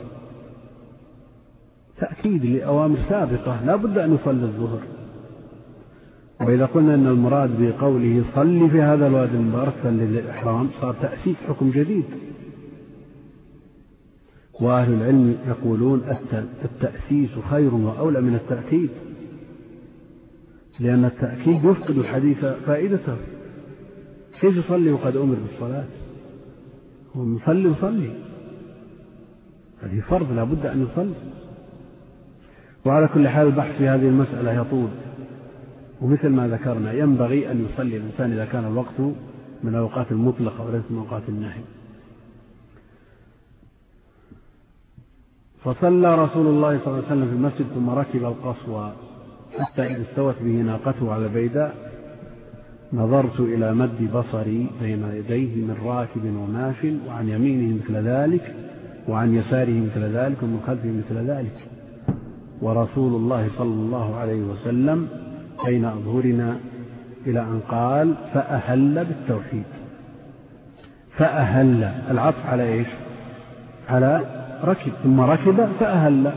تأكيد لأوامر سابقة لا بد أن يصلي الظهر. وإذا قلنا أن المراد بقوله صلي في هذا الوادي المبارك صلي للإحرام صار تأسيس حكم جديد. وأهل العلم يقولون التأسيس خير وأولى من التأكيد، لأن التأكيد يفقد الحديث فائدته. كيف يصلي وقد أمر بالصلاة؟ هو مصلي وصلي، هذه فرض لا بد أن يصلي. وعلى كل حال البحث في هذه المسألة يطول، ومثل ما ذكرنا ينبغي أن يصلي الإنسان إذا كان الوقت من الأوقات المطلقة وليس من أوقات النهي. فصلى رسول الله صلى الله عليه وسلم في المسجد ثم ركب القصوى حتى إذا استوت به ناقته على البيداء نظرت إلى مد بصري بين يديه من راكب وماش، وعن يمينه مثل ذلك وعن يساره مثل ذلك ومن خلفه مثل ذلك، ورسول الله صلى الله عليه وسلم بين أظهرنا إلى أن قال فأهل بالتوحيد. فأهل العطف على إيش؟ على ركب، ثم ركب فأهل.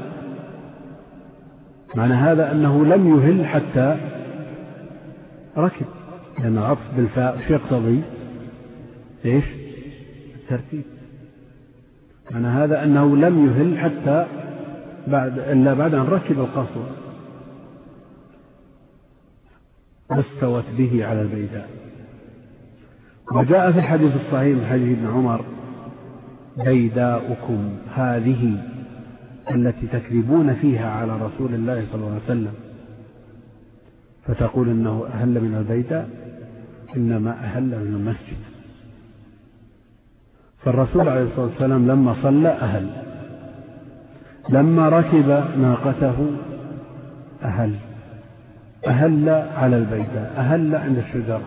معنى هذا أنه لم يهل حتى ركب، لأن العطف بالفاء شيء يقتضي إيش؟ الترتيب. معنى هذا أنه لم يهل حتى بعد إلا بعد أن ركب القصوى واستوت به على البيداء. وجاء في الحديث الصحيح من حديث ابن عمر بيداؤكم هذه التي تكذبون فيها على رسول الله صلى الله عليه وسلم فتقول إنه أهل من البيداء، إنما أهل من المسجد. فالرسول عليه الصلاة والسلام لما صلى أهل، لما ركب ناقته أهل، أهل على البيداء، أهل عند الشجرة.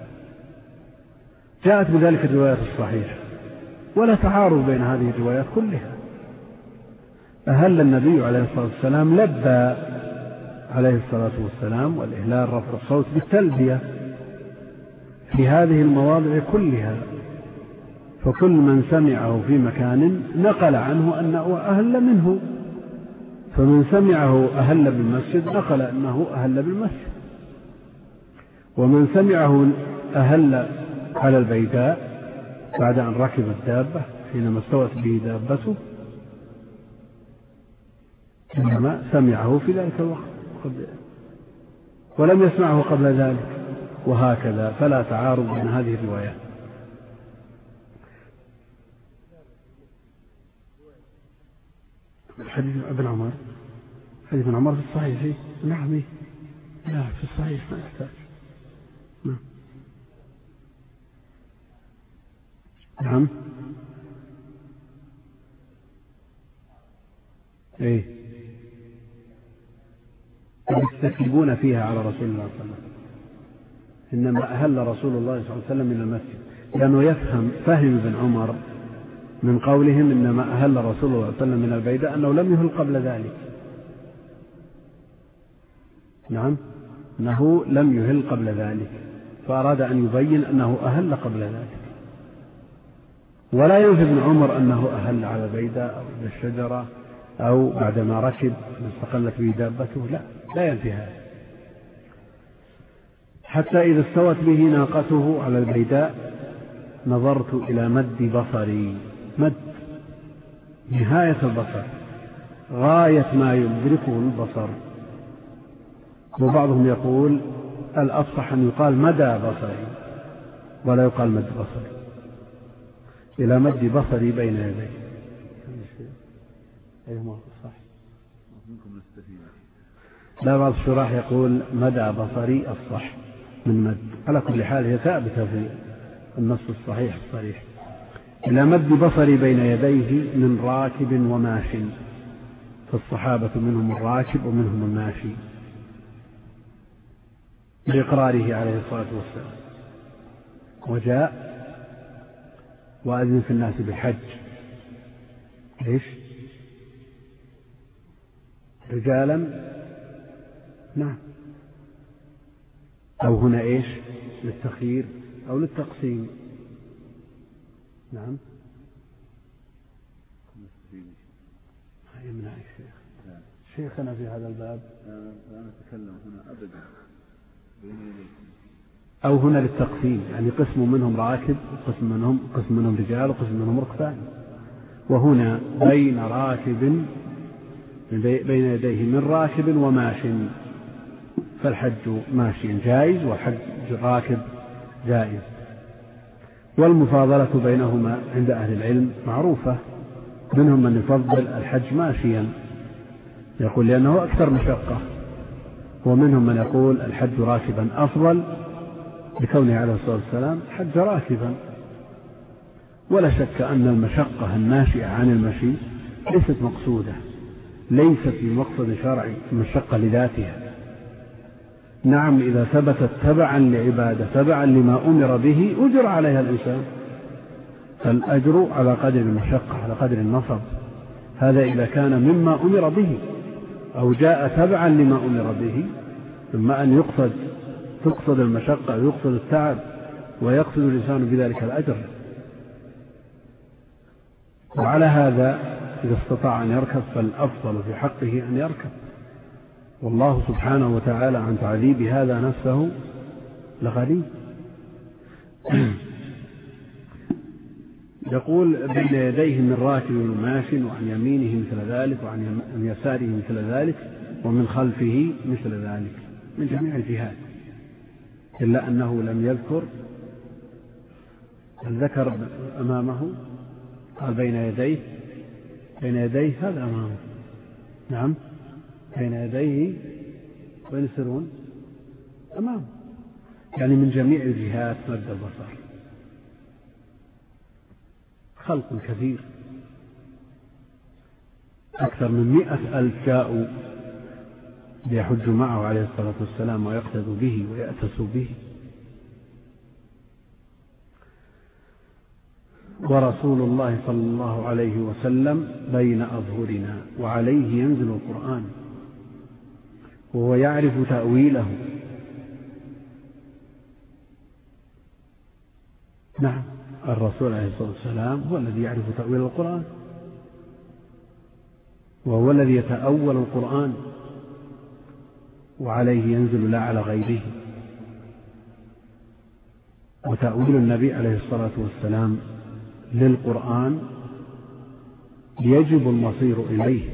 جاءت بذلك الروايات الصحيحة ولا تعارض بين هذه الروايات كلها. أهل النبي عليه الصلاة والسلام، لبى عليه الصلاة والسلام، والإهلال رفع الصوت بالتلبية في هذه المواضع كلها، فكل من سمعه في مكان نقل عنه أنه أهل منه، فمن سمعه أهل بالمسجد نقل أنه أهل بالمسجد، ومن سمعه أهل على البيداء بعد أن ركب الدابة حينما استوت به دابته إنما سمعه في ذلك الوقت ولم يسمعه قبل ذلك، وهكذا، فلا تعارض بين هذه الروايات. حديث ابن عمر، حديث ابن عمر في الصحيح فيه؟ نعم، لا في الصحيح ما يحتاج. نعم نعم ايه يستكذبون فيها على رسول الله صلى الله عليه وسلم، إنما أهل رسول الله صلى الله عليه وسلم من المسجد، لأنه يفهم فهم ابن عمر من قولهم إنما أهل رسول الله صلى الله عليه وسلم من البيداء أنه لم يهل قبل ذلك. نعم، أنه لم يهل قبل ذلك، فأراد أن يبين أنه أهل قبل ذلك. ولا ينفي ابن عمر أنه أهل على البيداء أو بالشجرة أو بعدما ركب استقلت به دابته، لا لا ينفي هذا. حتى إذا استوت به ناقته على البيداء نظرت إلى مد بصري، مد نهاية البصر، غاية ما يدركه البصر. وبعضهم يقول الأفصح أن يقال مدى بصري ولا يقال مد بصري، إلى مد بصري بين يديه. أيهما صح؟ لا، بعض الشراح يقول مدى بصري الصح من مد. على كل حال هي ثابتة في النص الصحيح الصريح. إلى مد بصري بين يديه من راكب وماش، فالصحابة منهم الراكب ومنهم الماشي، بإقراره عليه الصلاة والسلام. وجاء وأذن في الناس بالحج، إيش؟ رجالا، نعم، أو هنا إيش؟ للتخيير أو للتقسيم. نعم، ما يمنع الشيخ شيخنا في هذا الباب. أنا أتكلم هنا أبدا، أو هنا للتقسيم، يعني قسم منهم راكب وقسم منهم قسم منهم رجال وقسم منهم ركبان. وهنا بين راكب بين يديه من راكب وماش، فالحج ماشي جائز والحج راكب جائز. والمفاضلة بينهما عند أهل العلم معروفة، منهم من يفضل الحج ماشيا يقول لأنه أكثر مشقة، ومنهم من يقول الحج راكبا أفضل لكونه عليه الصلاة والسلام حج راكبا. ولا شك أن المشقة الناشئة عن المشي ليست مقصودة، ليست بمقصد شرعي المشقة لذاتها. نعم، إذا ثبتت تبعا لعبادة تبعا لما أمر به أجر عليها الإنسان، فالأجر على قدر المشقة على قدر النصب، هذا إذا كان مما أمر به أو جاء تبعا لما أمر به إما أن يقصد تقصد المشقة ويقصد التعب ويقصد الإنسان بذلك الأجر. وعلى هذا إذا استطاع أن يركب فالأفضل في حقه أن يركب، والله سبحانه وتعالى عن تعذيب هذا نفسه لغني. يقول بين يديه من راكب وماش، وعن يمينه مثل ذلك، وعن يساره مثل ذلك، ومن خلفه مثل ذلك، من جميع الجهات، إلا أنه لم يذكر الذكر أمامه، قال بين يديه، بين يديه هذا أمامه، نعم بين يديه وين يصيرون أمامه، يعني من جميع الجهات مد البصر. خلق كثير، أكثر من مئة ألف جاءوا ليحجوا معه عليه الصلاة والسلام ويقتدوا به ويأتسوا به. ورسول الله صلى الله عليه وسلم بين أظهرنا وعليه ينزل القرآن وهو يعرف تأويله. نعم، الرسول عليه الصلاة والسلام هو الذي يعرف تأويل القرآن، وهو الذي يتأول القرآن، وعليه ينزل لا على غيره. وتأويل النبي عليه الصلاة والسلام للقرآن يجب المصير إليه،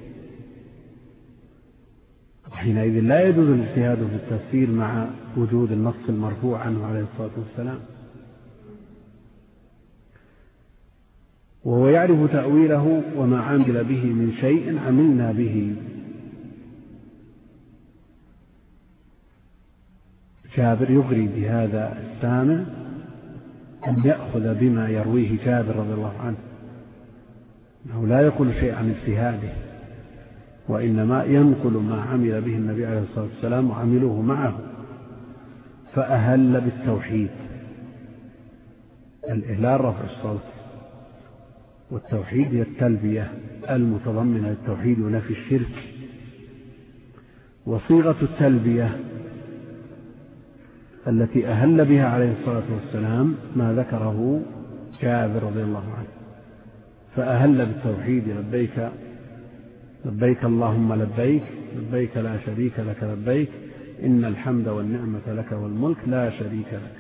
وحينئذ لا يجوز الاجتهاد في التفسير مع وجود النص المرفوع عنه عليه الصلاة والسلام. وهو يعرف تأويله وما عمل به من شيء عملنا به. جابر يغري بهذا السامع أن يأخذ بما يرويه جابر رضي الله عنه، أنه لا يقول شيء عن اجتهاده، وإنما ينقل ما عمل به النبي عليه الصلاة والسلام وعملوه معه. فأهل بالتوحيد، الإهلال رفع الصوت، والتوحيد هي التلبية المتضمنة للتوحيد ونفي الشرك. وصيغة التلبية التي أهل بها عليه الصلاة والسلام ما ذكره جابر رضي الله عنه، فأهل بالتوحيد: لبيك لبيك اللهم لبيك، لبيك لا شريك لك لبيك، إن الحمد والنعمة لك والملك لا شريك لك.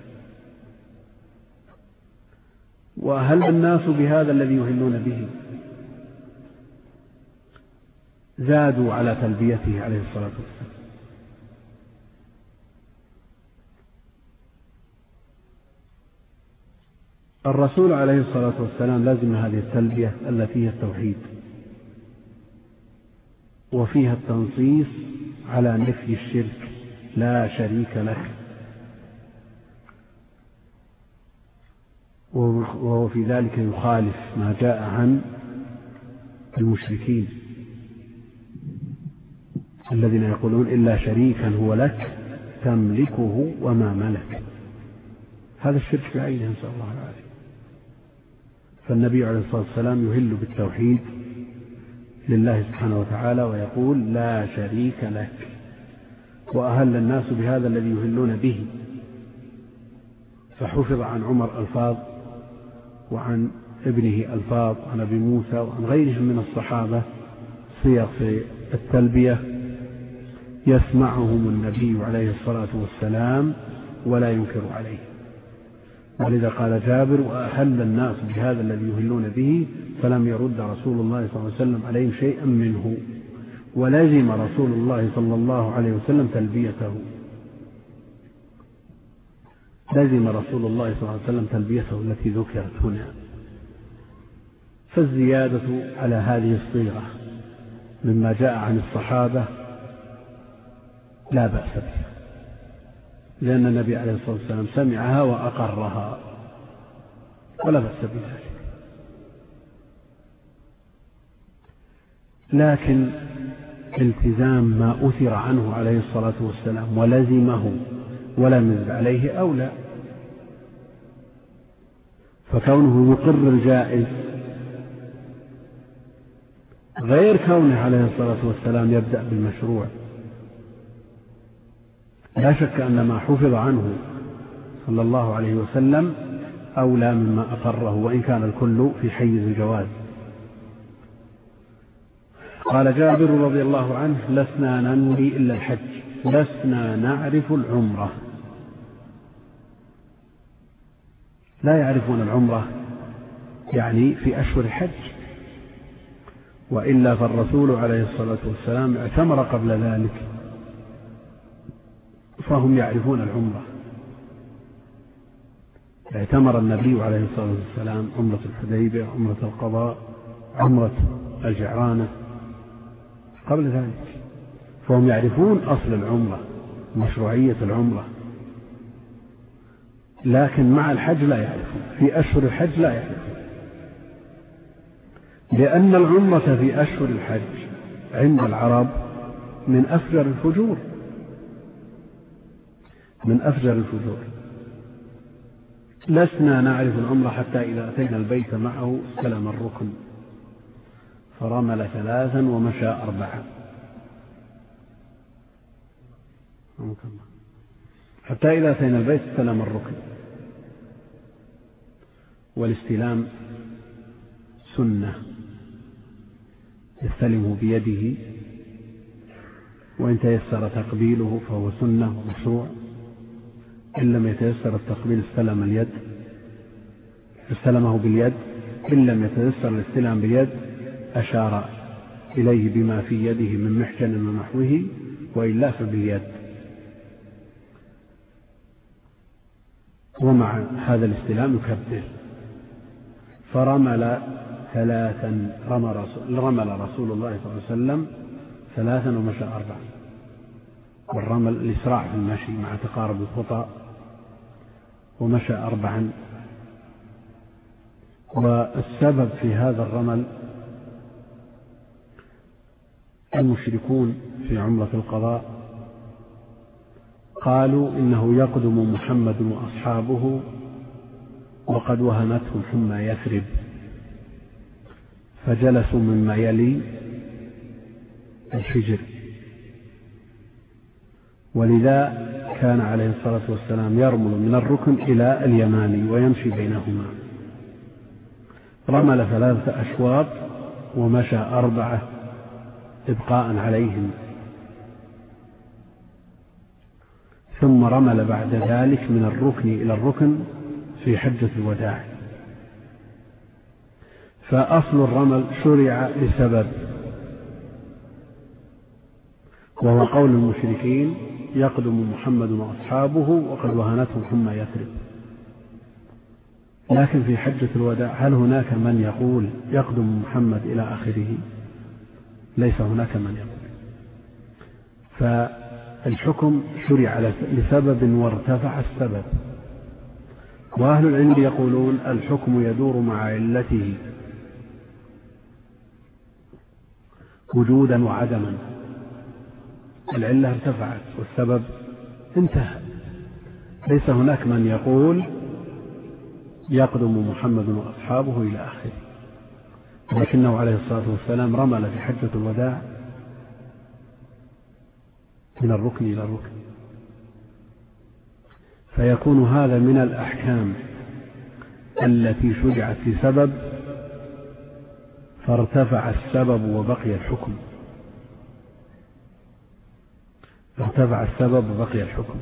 وأهل الناس بهذا الذي يهلون به، زادوا على تلبيته عليه الصلاة والسلام. الرسول عليه الصلاة والسلام لازم هذه التلبية التي هي التوحيد، وفيها التنصيص على نفي الشرك: لا شريك لك. وهو في ذلك يخالف ما جاء عن المشركين الذين يقولون: إلا شريكا هو لك تملكه وما ملك. هذا الشرك بعينه، نسأل الله العافية. فالنبي عليه الصلاة والسلام يهل بالتوحيد لله سبحانه وتعالى ويقول: لا شريك لك. وأهل الناس بهذا الذي يهلون به، فحفظ عن عمر ألفاظ، وعن ابنه ألفاظ، عن أبي موسى وعن غيرهم من الصحابة صيغ في التلبية يسمعهم النبي عليه الصلاة والسلام ولا ينكر عليه. ولذا قال جابر: وأهل الناس بهذا الذي يهلون به، فلم يرد رسول الله صلى الله عليه وسلم عليهم شيئا منه، ولزم رسول الله صلى الله عليه وسلم تلبيته. لزم رسول الله صلى الله عليه وسلم تلبيته التي ذكرت هنا. فالزيادة على هذه الصيغة مما جاء عن الصحابة لا بأس بها، لأن النبي عليه الصلاة والسلام سمعها وأقرها، ولا بأس بذلك. لكن التزام ما أثر عنه عليه الصلاة والسلام ولزمه ولم يزد عليه أولى. فكونه يقر الجائز غير كونه عليه الصلاة والسلام يبدأ بالمشروع. لا شك أن ما حفظ عنه صلى الله عليه وسلم أولى مما أقره، وإن كان الكل في حيز الجواز. قال جابر رضي الله عنه: لسنا ننوي إلا الحج، لسنا نعرف العمرة. لا يعرفون العمرة يعني في أشهر الحج، وإلا فالرسول عليه الصلاة والسلام اعتمر قبل ذلك، فهم يعرفون العمرة. اعتمر النبي عليه الصلاة والسلام عمرة الحديبية، عمرة القضاء، عمرة الجعرانة قبل ذلك، فهم يعرفون أصل العمرة، مشروعية العمرة، لكن مع الحج لا يعرفون، في أشهر الحج لا يعرفون، لأن العمرة في أشهر الحج عند العرب من أفجر الفجور، من أفجر الفجور. لسنا نعرف العمرة حتى إذا أتينا البيت معه استلم الركن فرمل ثلاثا ومشى أربعا، حتى إذا أتينا البيت استلم الركن. والاستلام سنة، يستلمه بيده، وإن تيسر تقبيله فهو سنة ومشروع، إن لم يتيسر التقبيل استلم اليد، استلمه باليد، إن لم يتيسر الاستلام باليد أشار إليه بما في يده من محجن ونحوه، وإلا فباليد. ومع هذا الاستلام يكبر. فرمل ثلاثا، رمل رسول الله صلى الله عليه وسلم ثلاثا ومشى أربعا. والرمل الإسراع في المشي مع تقارب الخطى، ومشى أربعا. والسبب في هذا الرمل المشركون في عمرة القضاء قالوا إنه يقدم محمد وأصحابه وقد وهنتهم حمى يثرب، فجلسوا مما يلي الحجر، ولذا كان عليه الصلاة والسلام يرمل من الركن إلى اليماني ويمشي بينهما. رمل ثلاثة أشواط ومشى أربعة إبقاء عليهم، ثم رمل بعد ذلك من الركن إلى الركن في حجة الوداع. فأصل الرمل شرع لسبب، وهو قول المشركين يقدم محمد وأصحابه وقد وهنتهم حمى يثرب. لكن في حجة الوداع هل هناك من يقول يقدم محمد إلى آخره؟ ليس هناك من يقول. فالحكم شرع لسبب وارتفع السبب. وأهل العلم يقولون الحكم يدور مع علته وجودا وعدما. العلة ارتفعت والسبب انتهى. ليس هناك من يقول يقدم محمد وأصحابه إلى آخره، لكنه عليه الصلاة والسلام رمل في حجة الوداع من الركن إلى الركن، فيكون هذا من الأحكام التي شرعت لسبب فارتفع السبب وبقي الحكم، ارتفع السبب وبقي الحكم.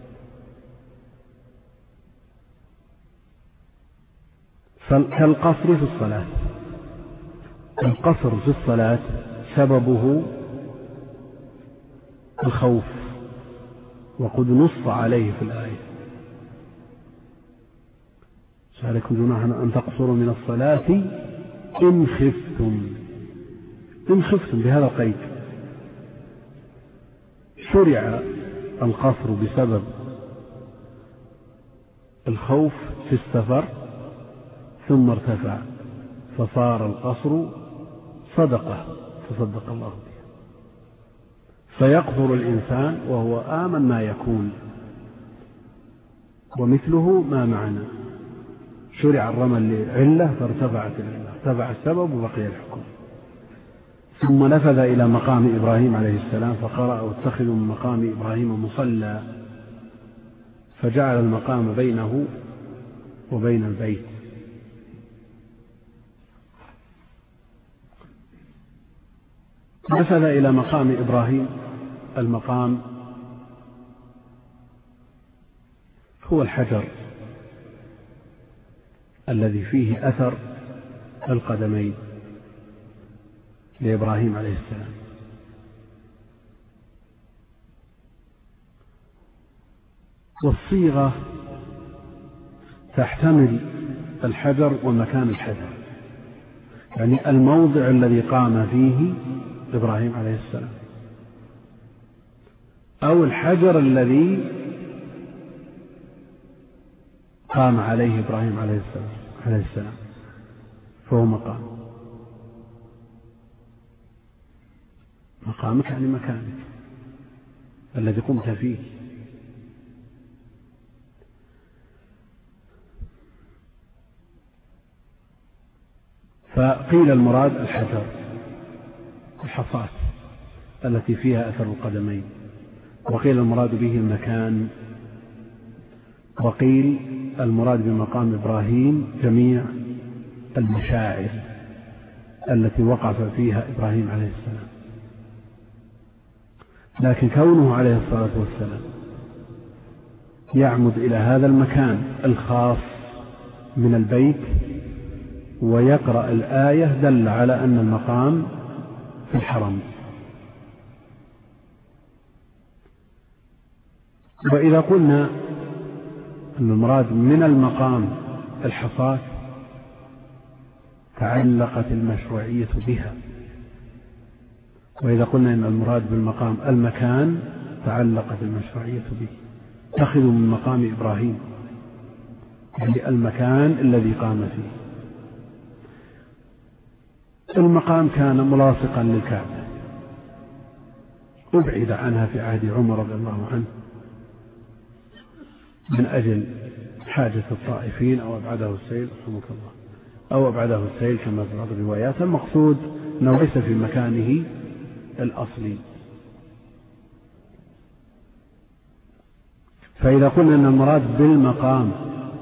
كالقصر في الصلاة، القصر في الصلاة سببه الخوف، وقد نص عليه في الآية: عليكم جناح أن تقصروا من الصلاة إن خفتم، إن خفتم بهذا القيد. شرع القصر بسبب الخوف في السفر، ثم ارتفع فصار القصر صدقة تصدق الله به، فيقصر الإنسان وهو آمن ما يكون، ومثله ما معنا. شرع الرمل لعلة فارتفعت العلة، ارتفع السبب وبقي الحكم. ثم نفذ إلى مقام إبراهيم عليه السلام فقرأ: واتخذوا من مقام إبراهيم مصلى فجعل المقام بينه وبين البيت. مثل إلى مقام إبراهيم. المقام هو الحجر الذي فيه أثر القدمين لإبراهيم عليه السلام. والصيغة تحتمل الحجر ومكان الحجر، يعني الموضع الذي قام فيه إبراهيم عليه السلام، أو الحجر الذي قام عليه إبراهيم عليه السلام عليه السلام فهو مقام. مقامك يعني مكانك الذي قمت فيه. فقيل المراد الحجر الحصاة التي فيها أثر القدمين، وقيل المراد به المكان، وقيل المراد بمقام إبراهيم جميع المشاعر التي وقف فيها إبراهيم عليه السلام. لكن كونه عليه الصلاة والسلام يعمد إلى هذا المكان الخاص من البيت ويقرأ الآية دل على أن المقام في الحرم. وإذا قلنا أن المراد من المقام الحصاة تعلقت المشروعية بها، وإذا قلنا أن المراد بالمقام المكان تعلقت المشروعية به. اتخذوا من مقام إبراهيم يعني المكان الذي قام فيه. المقام كان ملاصقا للكعبة، أبعد عنها في عهد عمر رضي الله عنه من أجل حاجة الطائفين، أو أبعده السيل رحمك الله، أو أبعده السيل كما في بعض الروايات. المقصود أنه ليس في مكانه الأصلي. فإذا قلنا أن المراد بالمقام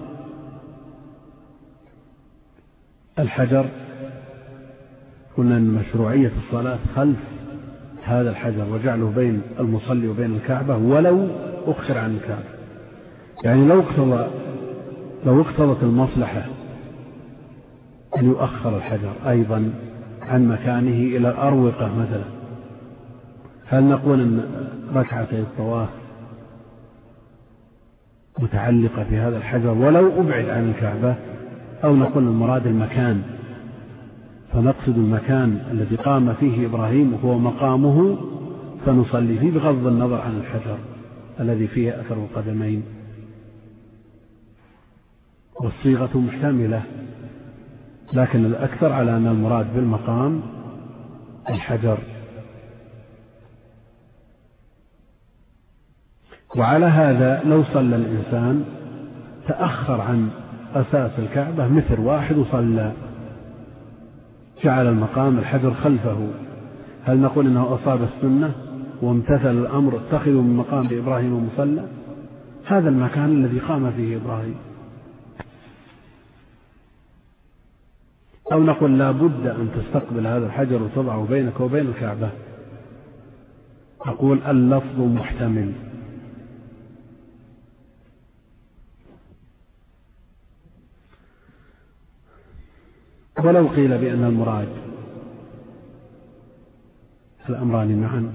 الحجر قلنا أن مشروعية الصلاة خلف هذا الحجر وجعله بين المصلي وبين الكعبة ولو أخر عن الكعبة. يعني لو اقتضى لو اقتضت المصلحة أن يؤخر الحجر أيضا عن مكانه إلى الأروقة مثلا، هل نقول أن ركعتي الطواف متعلقة في هذا الحجر ولو أبعد عن الكعبة، أو نقول المراد المكان فنقصد المكان الذي قام فيه إبراهيم وهو مقامه فنصلي فيه بغض النظر عن الحجر الذي فيه أثر القدمين. والصيغة محتملة، لكن الأكثر على أن المراد بالمقام الحجر. وعلى هذا لو صلى الإنسان تأخر عن أساس الكعبة مثل واحد وصلى جعل المقام الحجر خلفه، هل نقول إنه أصاب السنة وامتثل الأمر اتخذوا من مقام إبراهيم مصلى؟ هذا المكان الذي قام فيه إبراهيم. أو نقول لا بد أن تستقبل هذا الحجر وتضعه بينك وبين الكعبة؟ أقول اللفظ محتمل. ولو قيل بأن المراد الأمران معا،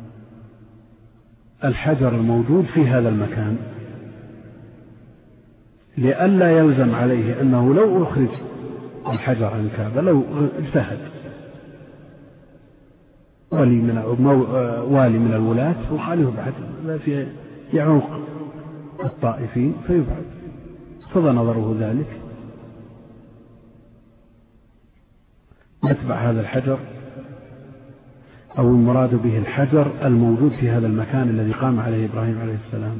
الحجر الموجود في هذا المكان لئلا يلزم عليه أنه لو أخرج الحجر عن الكعبة لو اجتهد ولي من والي من الولاة وخالف بعد في يعوق الطائفين فيبعد، فضى نظره ذلك، نتبع هذا الحجر، أو المراد به الحجر الموجود في هذا المكان الذي قام عليه إبراهيم عليه السلام.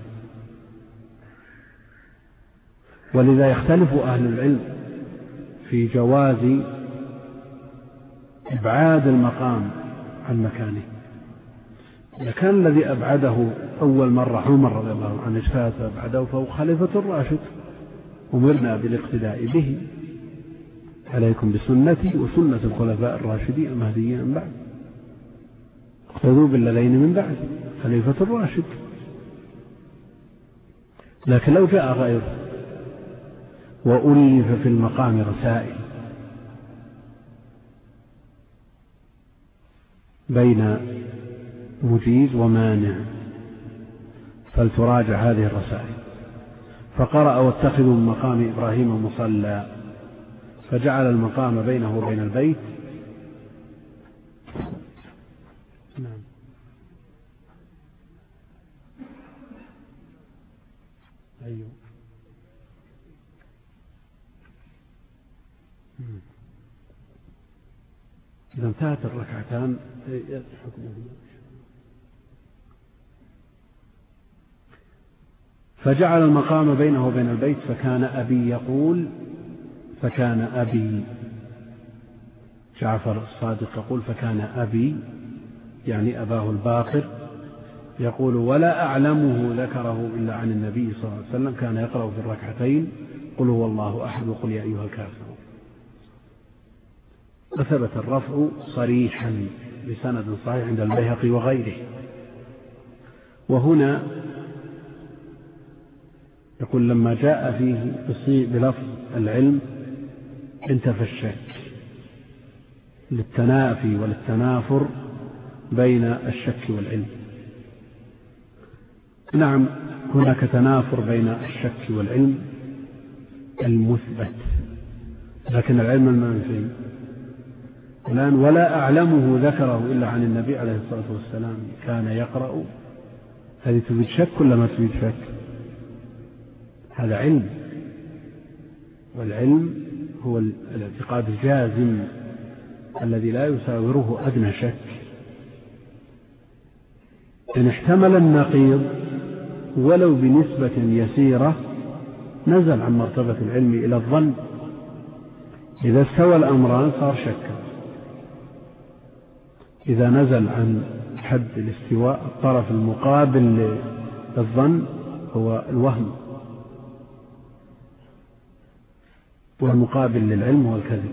ولذا يختلف أهل العلم في جواز إبعاد المقام عن مكانه. إذا كان الذي أبعده أول مرة عمر رضي الله عنه اجتهد بعده فهو خليفة الراشد، أمرنا بالاقتداء به، عليكم بسنتي وسنة الخلفاء الراشدين المهديين من بعد، اقتدوا بالذين من بعد، خليفة الراشد. لكن لو جاء غيره وألف في المقام رسائل بين مجيز ومانع فلتراجع هذه الرسائل. فقرأ واتخذوا من مقام إبراهيم مصلى، فجعل المقام بينه وبين البيت. نعم. أيوه. إذا انتهت الركعتان فجعل المقام بينه وبين البيت، فكان أبي يقول فكان أبي جعفر الصادق يقول فكان أبي يعني أباه الباقر يقول ولا أعلمه ذكره إلا عن النبي صلى الله عليه وسلم كان يقرأ في الركعتين قل هو الله أحد وقل يا أيها الكافرون. وثبت الرفع صريحا بسند صحيح عند البيهقي وغيره. وهنا يقول لما جاء فيه بلفظ العلم انتفى الشك للتنافي وللتنافر بين الشك والعلم. نعم هناك تنافر بين الشك والعلم المثبت، لكن العلم المنفي الآن ولا أعلمه ذكره إلا عن النبي عليه الصلاة والسلام كان يقرأ، هذه تفيد شك ولا ما تفيد شك؟ هذا علم، والعلم هو الاعتقاد الجازم الذي لا يساوره أدنى شك. إن احتمل النقيض ولو بنسبة يسيرة نزل عن مرتبة العلم إلى الظن. إذا استوى الأمران صار شكا، إذا نزل عن حد الاستواء الطرف المقابل للظن هو الوهم، والمقابل للعلم هو الكذب.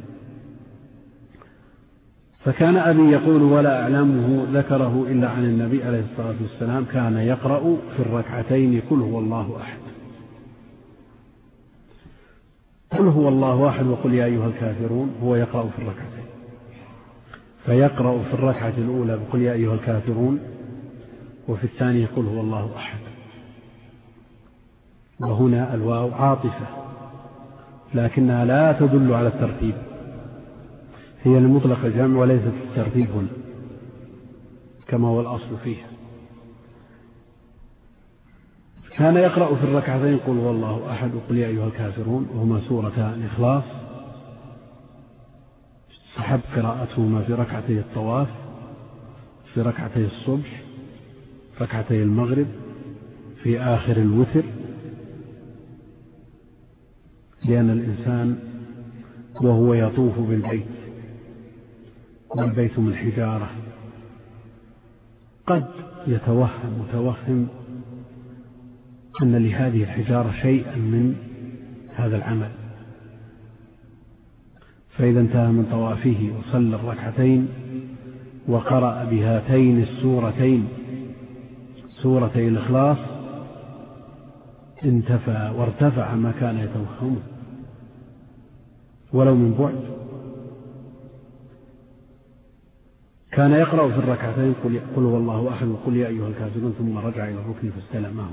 فكان أبي يقول ولا أعلمه ذكره إلا عن النبي عليه الصلاة والسلام كان يقرأ في الركعتين قل هو الله أحد، قل هو الله أحد وقل يا أيها الكافرون، هو يقرأ في الركعتين، فيقرأ في الركعة الأولى بقل يا أيها الكافرون، وفي الثانية قل هو الله أحد. وهنا الواو عاطفة لكنها لا تدل على الترتيب، هي لمطلق الجمع وليست الترتيب هنا كما هو الأصل فيها. كان يقرأ في الركعتين قل هو الله أحد وقل يا أيها الكافرون، وهما سورتان الإخلاص، سحب قراءتهما في ركعتي الطواف، في ركعتي الصبح، ركعتي المغرب، في آخر الوتر، لأن الإنسان وهو يطوف بالبيت والبيت من حجارة قد يتوهم متوهم أن لهذه الحجارة شيئا من هذا العمل، فإذا انتهى من طوافه وصلى الركعتين وقرأ بهاتين السورتين سورتي الإخلاص انتفى وارتفع ما كان يتوهمه ولو من بعد. كان يقرأ في الركعتين قل هو الله أحد وقل يا أيها الكافرون ثم رجع إلى الركن فاستلمه.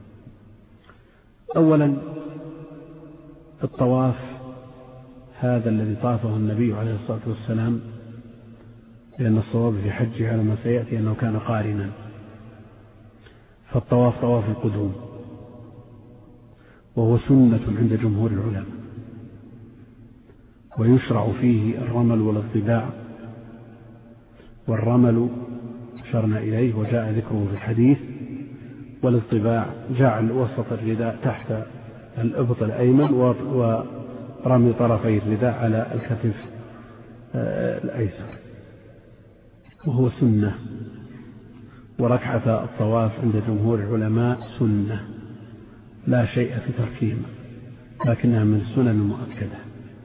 أولا الطواف هذا الذي طافه النبي عليه الصلاة والسلام، لأن الصواب في حجه على ما سيأتي أنه كان قارنا، فالطواف طواف القدوم وهو سنة عند جمهور العلماء، ويشرع فيه الرمل والاضطباع. والرمل أشرنا إليه وجاء ذكره في الحديث، والاضطباع جعل وسط الرداء تحت الإبط الأيمن ورمي طرفي الرداء على الكتف الأيسر، وهو سنة وركعة الطواف عند جمهور العلماء سنة لا شيء في تركهما، لكنها من السنن المؤكدة.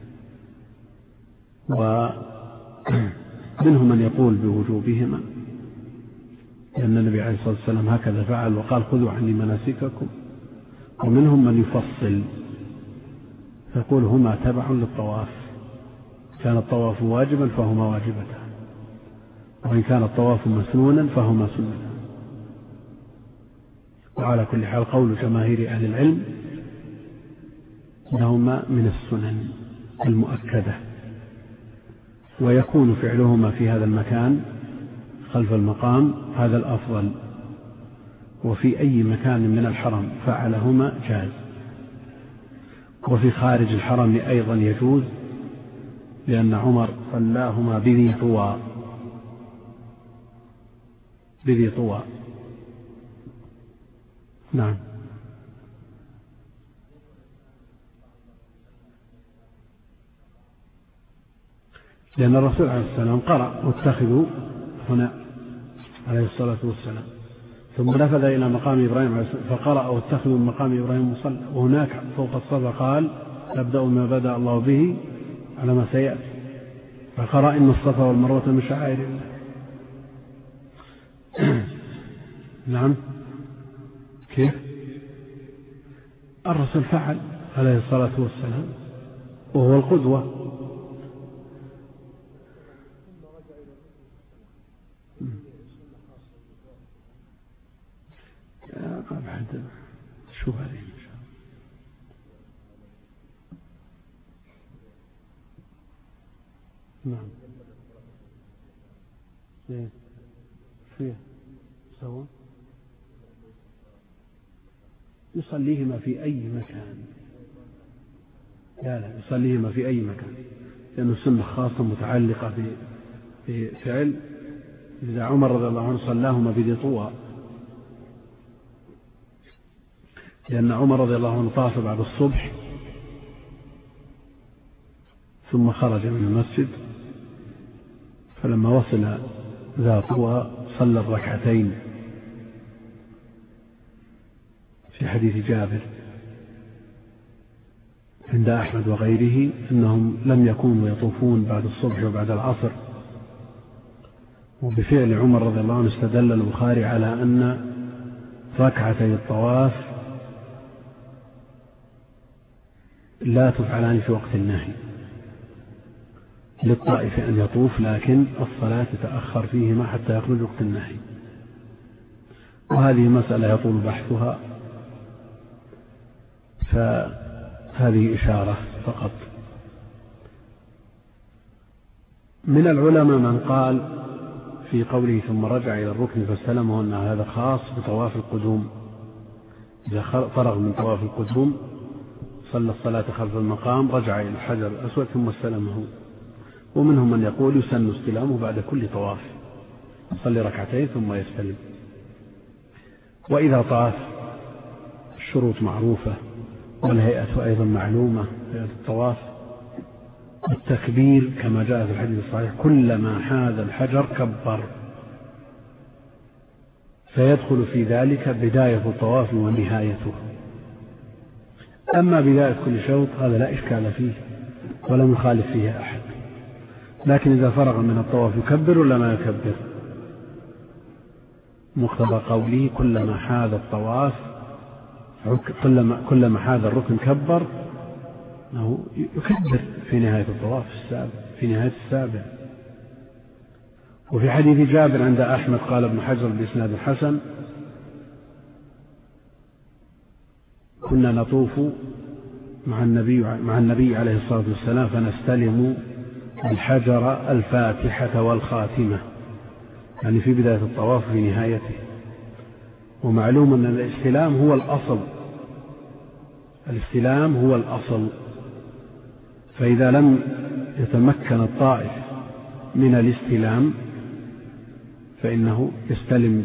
ومنهم من يقول بوجوبهما، لأن النبي عليه الصلاة والسلام هكذا فعل وقال خذوا عني مناسككم. ومنهم من يفصل فيقول هما تبع للطواف، كان الطواف واجبا فهما واجبتان، وإن كان الطواف مسنونا فهما سنتان. وعلى كل حال قول جماهير أهل العلم أنهما من السنن المؤكدة، ويكون فعلهما في هذا المكان خلف المقام هذا الأفضل، وفي أي مكان من الحرم فعلهما جاز، وفي خارج الحرم أيضا يجوز، لأن عمر صلاهما بذي طوى بذي طوى نعم. لأن الرسول عليه السلام قرأ واتخذوا هنا عليه الصلاة والسلام، ثم نفذ إلى مقام إبراهيم عليه السلام فقرأ واتخذوا من مقام إبراهيم مصلى، وهناك فوق الصفا قال نبدأ ما بدأ الله به على ما سيأتي، فقرأ إن الصفا والمروة من شعائر الله. نعم كيف الرسول فعل عليه الصلاة والسلام وهو القدوة. قال حتى شوف عليه إن شاء الله. نعم ايه فيه سوا يصليهما في أي مكان، لا لا يصليهما في أي مكان، لأنه سنة خاصة متعلقة بفعل. إذا عمر رضي الله عنه صلاهما بذي طوى، لأن عمر رضي الله عنه طاف بعد الصبح ثم خرج من المسجد، فلما وصل ذا طوى صلى الركعتين في حديث جابر عند أحمد وغيره أنهم لم يكونوا يطوفون بعد الصبح وبعد العصر. وبفعل عمر رضي الله عنه استدل البخاري على أن ركعتي الطواف لا تفعلان في وقت النهي، للطائف أن يطوف لكن الصلاة تتأخر فيهما حتى يخرج وقت النهي. وهذه مسألة يطول بحثها، فهذه إشارة فقط. من العلماء من قال في قوله ثم رجع إلى الركن فاستلمه أن هذا خاص بطواف القدوم، إذا فرغ من طواف القدوم صلى الصلاة خلف المقام رجع إلى الحجر الأسود ثم استلمه. ومنهم من يقول يسن استلامه بعد كل طواف، صلي ركعتين ثم يستلم. وإذا طاف الشروط معروفة والهيئة أيضا معلومة، هيئة الطواف التكبير كما جاء في الحديث الصحيح كلما حاذ الحجر كبر، فيدخل في ذلك بداية الطواف ونهايته. أما بداية كل شوط هذا لا إشكال فيه ولا مخالف فيه أحد، لكن إذا فرغ من الطواف يكبر ولا ما يكبر؟ مقتضى قوله كلما حاذ الطواف كلما, كلما حاذ الركن كبر، أنه يكبر في نهاية الطواف السابع في نهاية السابع. وفي حديث جابر عند أحمد قال ابن حجر بإسناد الحسن كنا نطوف مع النبي, مع النبي عليه الصلاة والسلام فنستلم الحجر الفاتحة والخاتمة، يعني في بداية الطواف في نهايته. ومعلوم أن الاستلام هو الأصل، الاستلام هو الأصل، فإذا لم يتمكن الطائف من الاستلام فإنه يستلم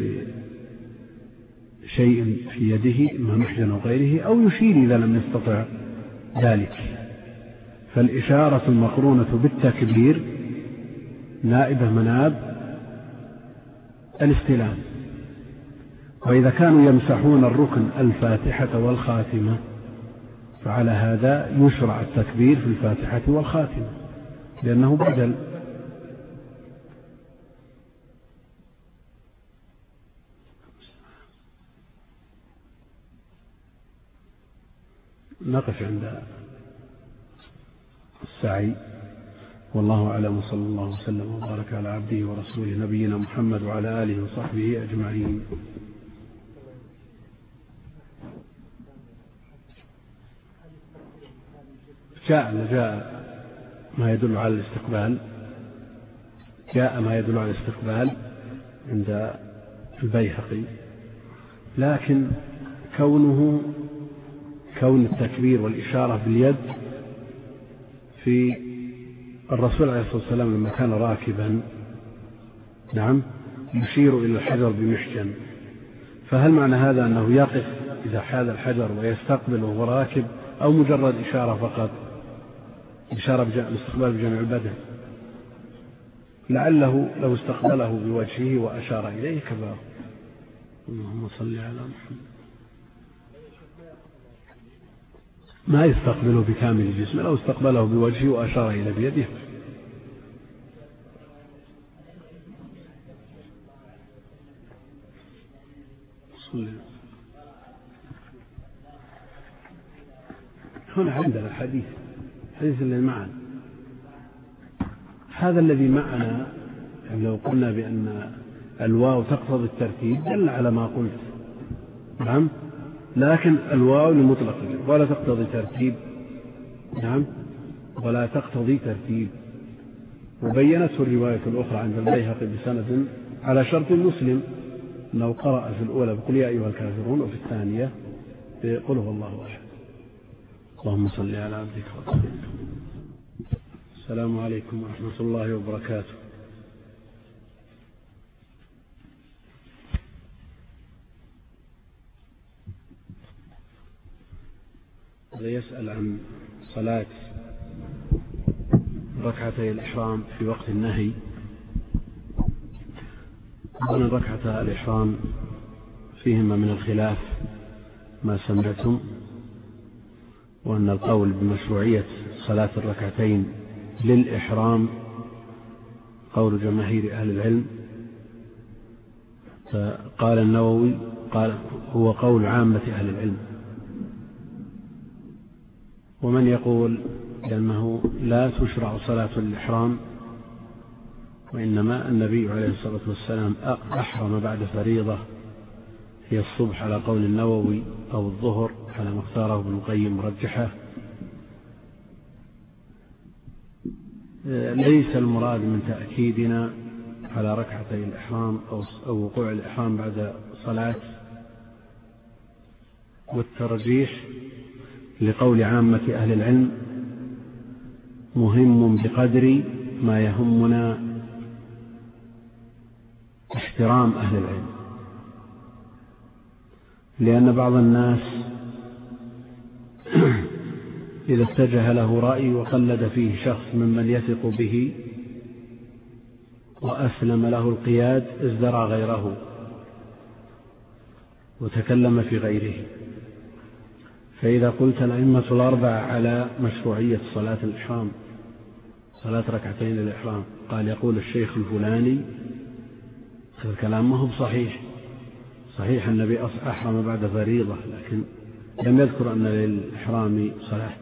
بشيء في يده إما محجن أو غيره، أو يشير إذا لم يستطع ذلك. فالإشارة المقرونة بالتكبير نائبة مناب الاستلام، وإذا كانوا يمسحون الركن الفاتحة والخاتمة فعلى هذا يشرع التكبير في الفاتحة والخاتمة لأنه بدل. نقف عند السعي، والله أعلم، وصلى الله وسلم وبارك على عبده ورسوله نبينا محمد وعلى آله وصحبه أجمعين. جاء جاء ما يدل على الاستقبال، جاء ما يدل على الاستقبال عند البيهقي، لكن كونه كون التكبير والإشارة باليد في الرسول عليه الصلاة والسلام لما كان راكبا نعم يشير إلى الحجر بمحجن، فهل معنى هذا أنه يقف إذا حاذ الحجر ويستقبل وهو راكب، أو مجرد إشارة فقط، إشارة بالاستقبال بجميع البدن؟ لعله لو استقبله بوجهه وأشار إليه كفاه. اللهم صل على محمد. ما يستقبله بكامل جسمه، لو استقبله بوجهه وأشار إلى بيده. هنا عندنا حديث حديث اللي معنا، هذا الذي معنا لو قلنا بأن الواو تقتضي الترتيب دل على ما قلت، نعم، لكن الواو لمطلق ولا تقتضي ترتيب، نعم، ولا تقتضي ترتيب. وبينته الرواية الأخرى عند البيهقي بسند على شرط مسلم، أنه قرأ في الأولى بقل يا أيها الكافرون، وفي الثانية بقل هو الله أحد. اللهم صل على عبدك ورسولك. السلام عليكم ورحمة الله وبركاته. هذا يسأل عن صلاة ركعتي الإحرام في وقت النهي. أن ركعتا الإحرام فيهما من الخلاف ما سمعتم، وأن القول بمشروعية صلاة الركعتين للإحرام قول جماهير أهل العلم. فقال النووي قال هو قول عامة أهل العلم، ومن يقول لأنه لا تشرع صلاة الإحرام، وإنما النبي عليه الصلاة والسلام أحرم بعد فريضة هي الصبح على قول النووي، أو الظهر على ما اختاره ابن القيم مرجحة. ليس المراد من تأكيدنا على ركعتي الإحرام أو وقوع الإحرام بعد صلاة، والترجيح لقول عامة أهل العلم مهم بقدر ما يهمنا احترام أهل العلم، لأن بعض الناس إذا اتجه له رأي وقلد فيه شخص ممن يثق به وأسلم له القياد ازدرى غيره وتكلم في غيره. فإذا قلت الأئمة الأربعة على مشروعية صلاة الإحرام، صلاة ركعتين الإحرام، قال يقول الشيخ الفلاني، هذا الكلام ما هو صحيح. صحيح النبي أحرم بعد فريضة، لكن لم يذكر أن للإحرام صلاة.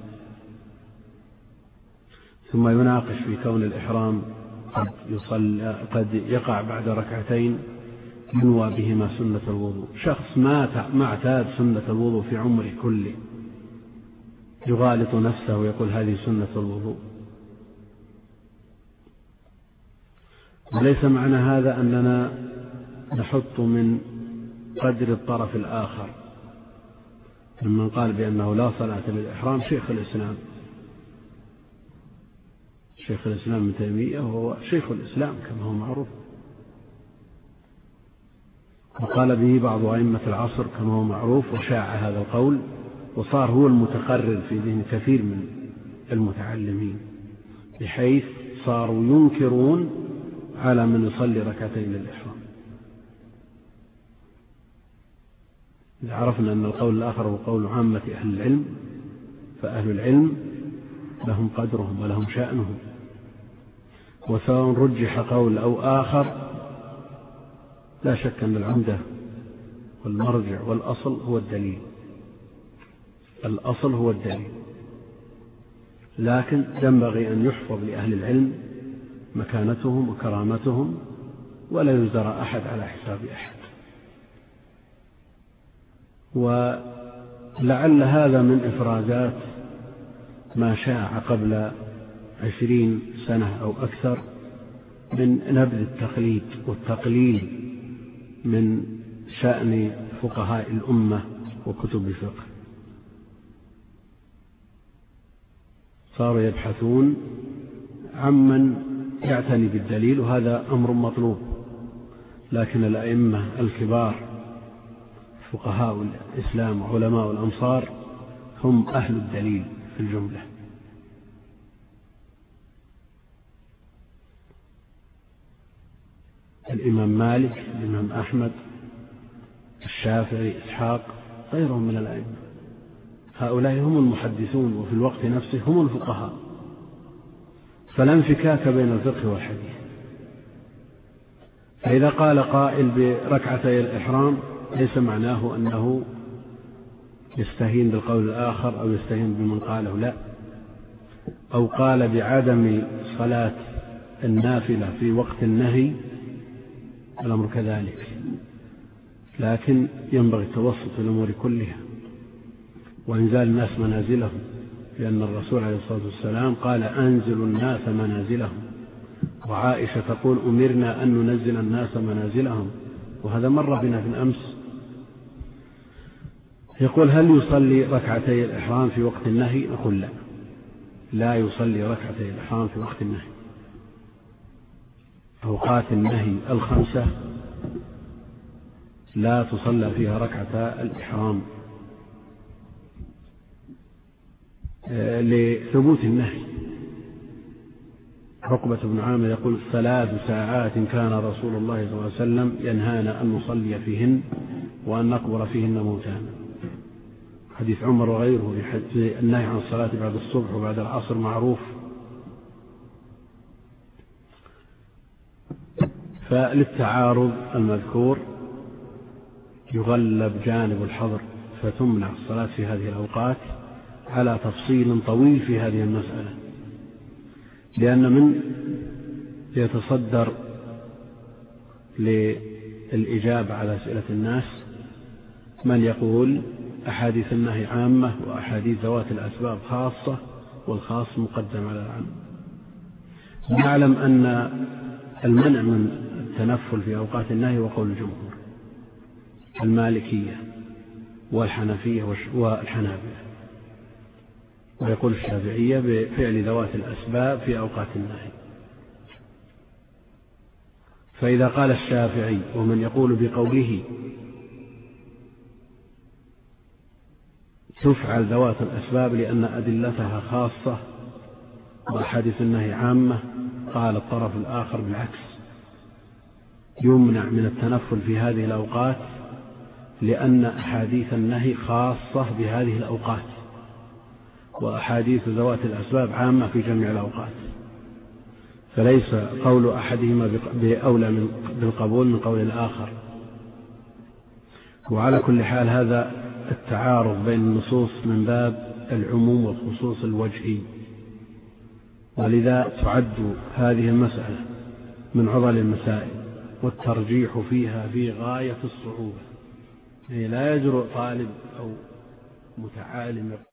ثم يناقش في كون الإحرام قد, يصلى قد يقع بعد ركعتين ينوى بهما سنة الوضوء. شخص ما اعتاد سنة الوضوء في عمره كله يغالط نفسه ويقول هذه سنة الوضوء. وليس معنى هذا أننا نحط من قدر الطرف الآخر ممن قال بأنه لا صلاة للإحرام شيخ الإسلام شيخ الإسلام ابن تيمية، وهو شيخ الإسلام كما هو معروف، وقال به بعض أئمة العصر كما هو معروف، وشاع هذا القول وصار هو المتقرر في ذهن كثير من المتعلمين، بحيث صاروا ينكرون على من يصلي ركعتين للإحرام. إذا عرفنا أن القول الآخر هو قول عامة أهل العلم، فأهل العلم لهم قدرهم ولهم شأنهم، وسواء رجح قول أو آخر لا شك أن العمدة والمرجع والأصل هو الدليل، الأصل هو الدليل، لكن ينبغي أن يحفظ لأهل العلم مكانتهم وكرامتهم ولا يزدرى أحد على حساب أحد. ولعل هذا من إفرازات ما شاع قبل عشرين سنة أو أكثر من نبذ التقليد والتقليل من شأن فقهاء الأمة وكتب الفقه. صاروا يبحثون عمن يعتني بالدليل، وهذا أمر مطلوب، لكن الأئمة الكبار فقهاء الإسلام وعلماء الأمصار هم أهل الدليل في الجملة. الإمام مالك، الإمام أحمد، الشافعي، إسحاق، غيرهم من الأئمة، هؤلاء هم المحدثون وفي الوقت نفسه هم الفقهاء، فلا انفكاك بين الفقه والحديث. فإذا قال قائل بركعتي الإحرام ليس معناه أنه يستهين بالقول الآخر أو يستهين بمن قاله، لا، أو قال بعدم صلاة النافلة في وقت النهي، الأمر كذلك، لكن ينبغي التوسط في الأمور كلها وإنزال الناس منازلهم، لأن الرسول عليه الصلاة والسلام قال أنزلوا الناس منازلهم، وعائشة تقول أمرنا أن ننزل الناس منازلهم، وهذا مر بنا في الأمس. يقول هل يصلي ركعتي الإحرام في وقت النهي؟ نقول لا، لا يصلي ركعتي الإحرام في وقت النهي. أوقات النهي الخمسة لا تصلى فيها ركعتا الإحرام لثبوت النهي. عقبة بن عامر يقول ثلاث ساعات كان رسول الله صلى الله عليه وسلم ينهانا أن نصلي فيهن وأن نقبر فيهن موتانا. حديث عمر وغيره في النهي عن الصلاة بعد الصبح وبعد العصر معروف. فللتعارض المذكور يغلب جانب الحظر، فتمنع الصلاة في هذه الأوقات على تفصيل طويل في هذه المسألة، لأن من يتصدر للإجابة على أسئلة الناس من يقول أحاديث النهي عامة وأحاديث ذوات الأسباب خاصة، والخاص مقدم على العام. نعلم أن المنع من التنفل في أوقات النهي وقول الجمهور المالكية والحنفية والحنابلة، ويقول الشافعية بفعل ذوات الأسباب في أوقات النهي. فإذا قال الشافعي ومن يقول بقوله تفعل ذوات الأسباب لأن أدلتها خاصة وأحاديث النهي عامة، قال الطرف الآخر بالعكس، يمنع من التنفل في هذه الأوقات لأن أحاديث النهي خاصة بهذه الأوقات، وأحاديث ذوات الأسباب عامة في جميع الأوقات، فليس قول أحدهما بأولى بالقبول من قول الآخر. وعلى كل حال هذا التعارض بين النصوص من باب العموم والخصوص الوجهي، ولذا تعد هذه المسألة من عضل المسائل، والترجيح فيها في غاية الصعوبة. لا يجرؤ طالب أو متعالم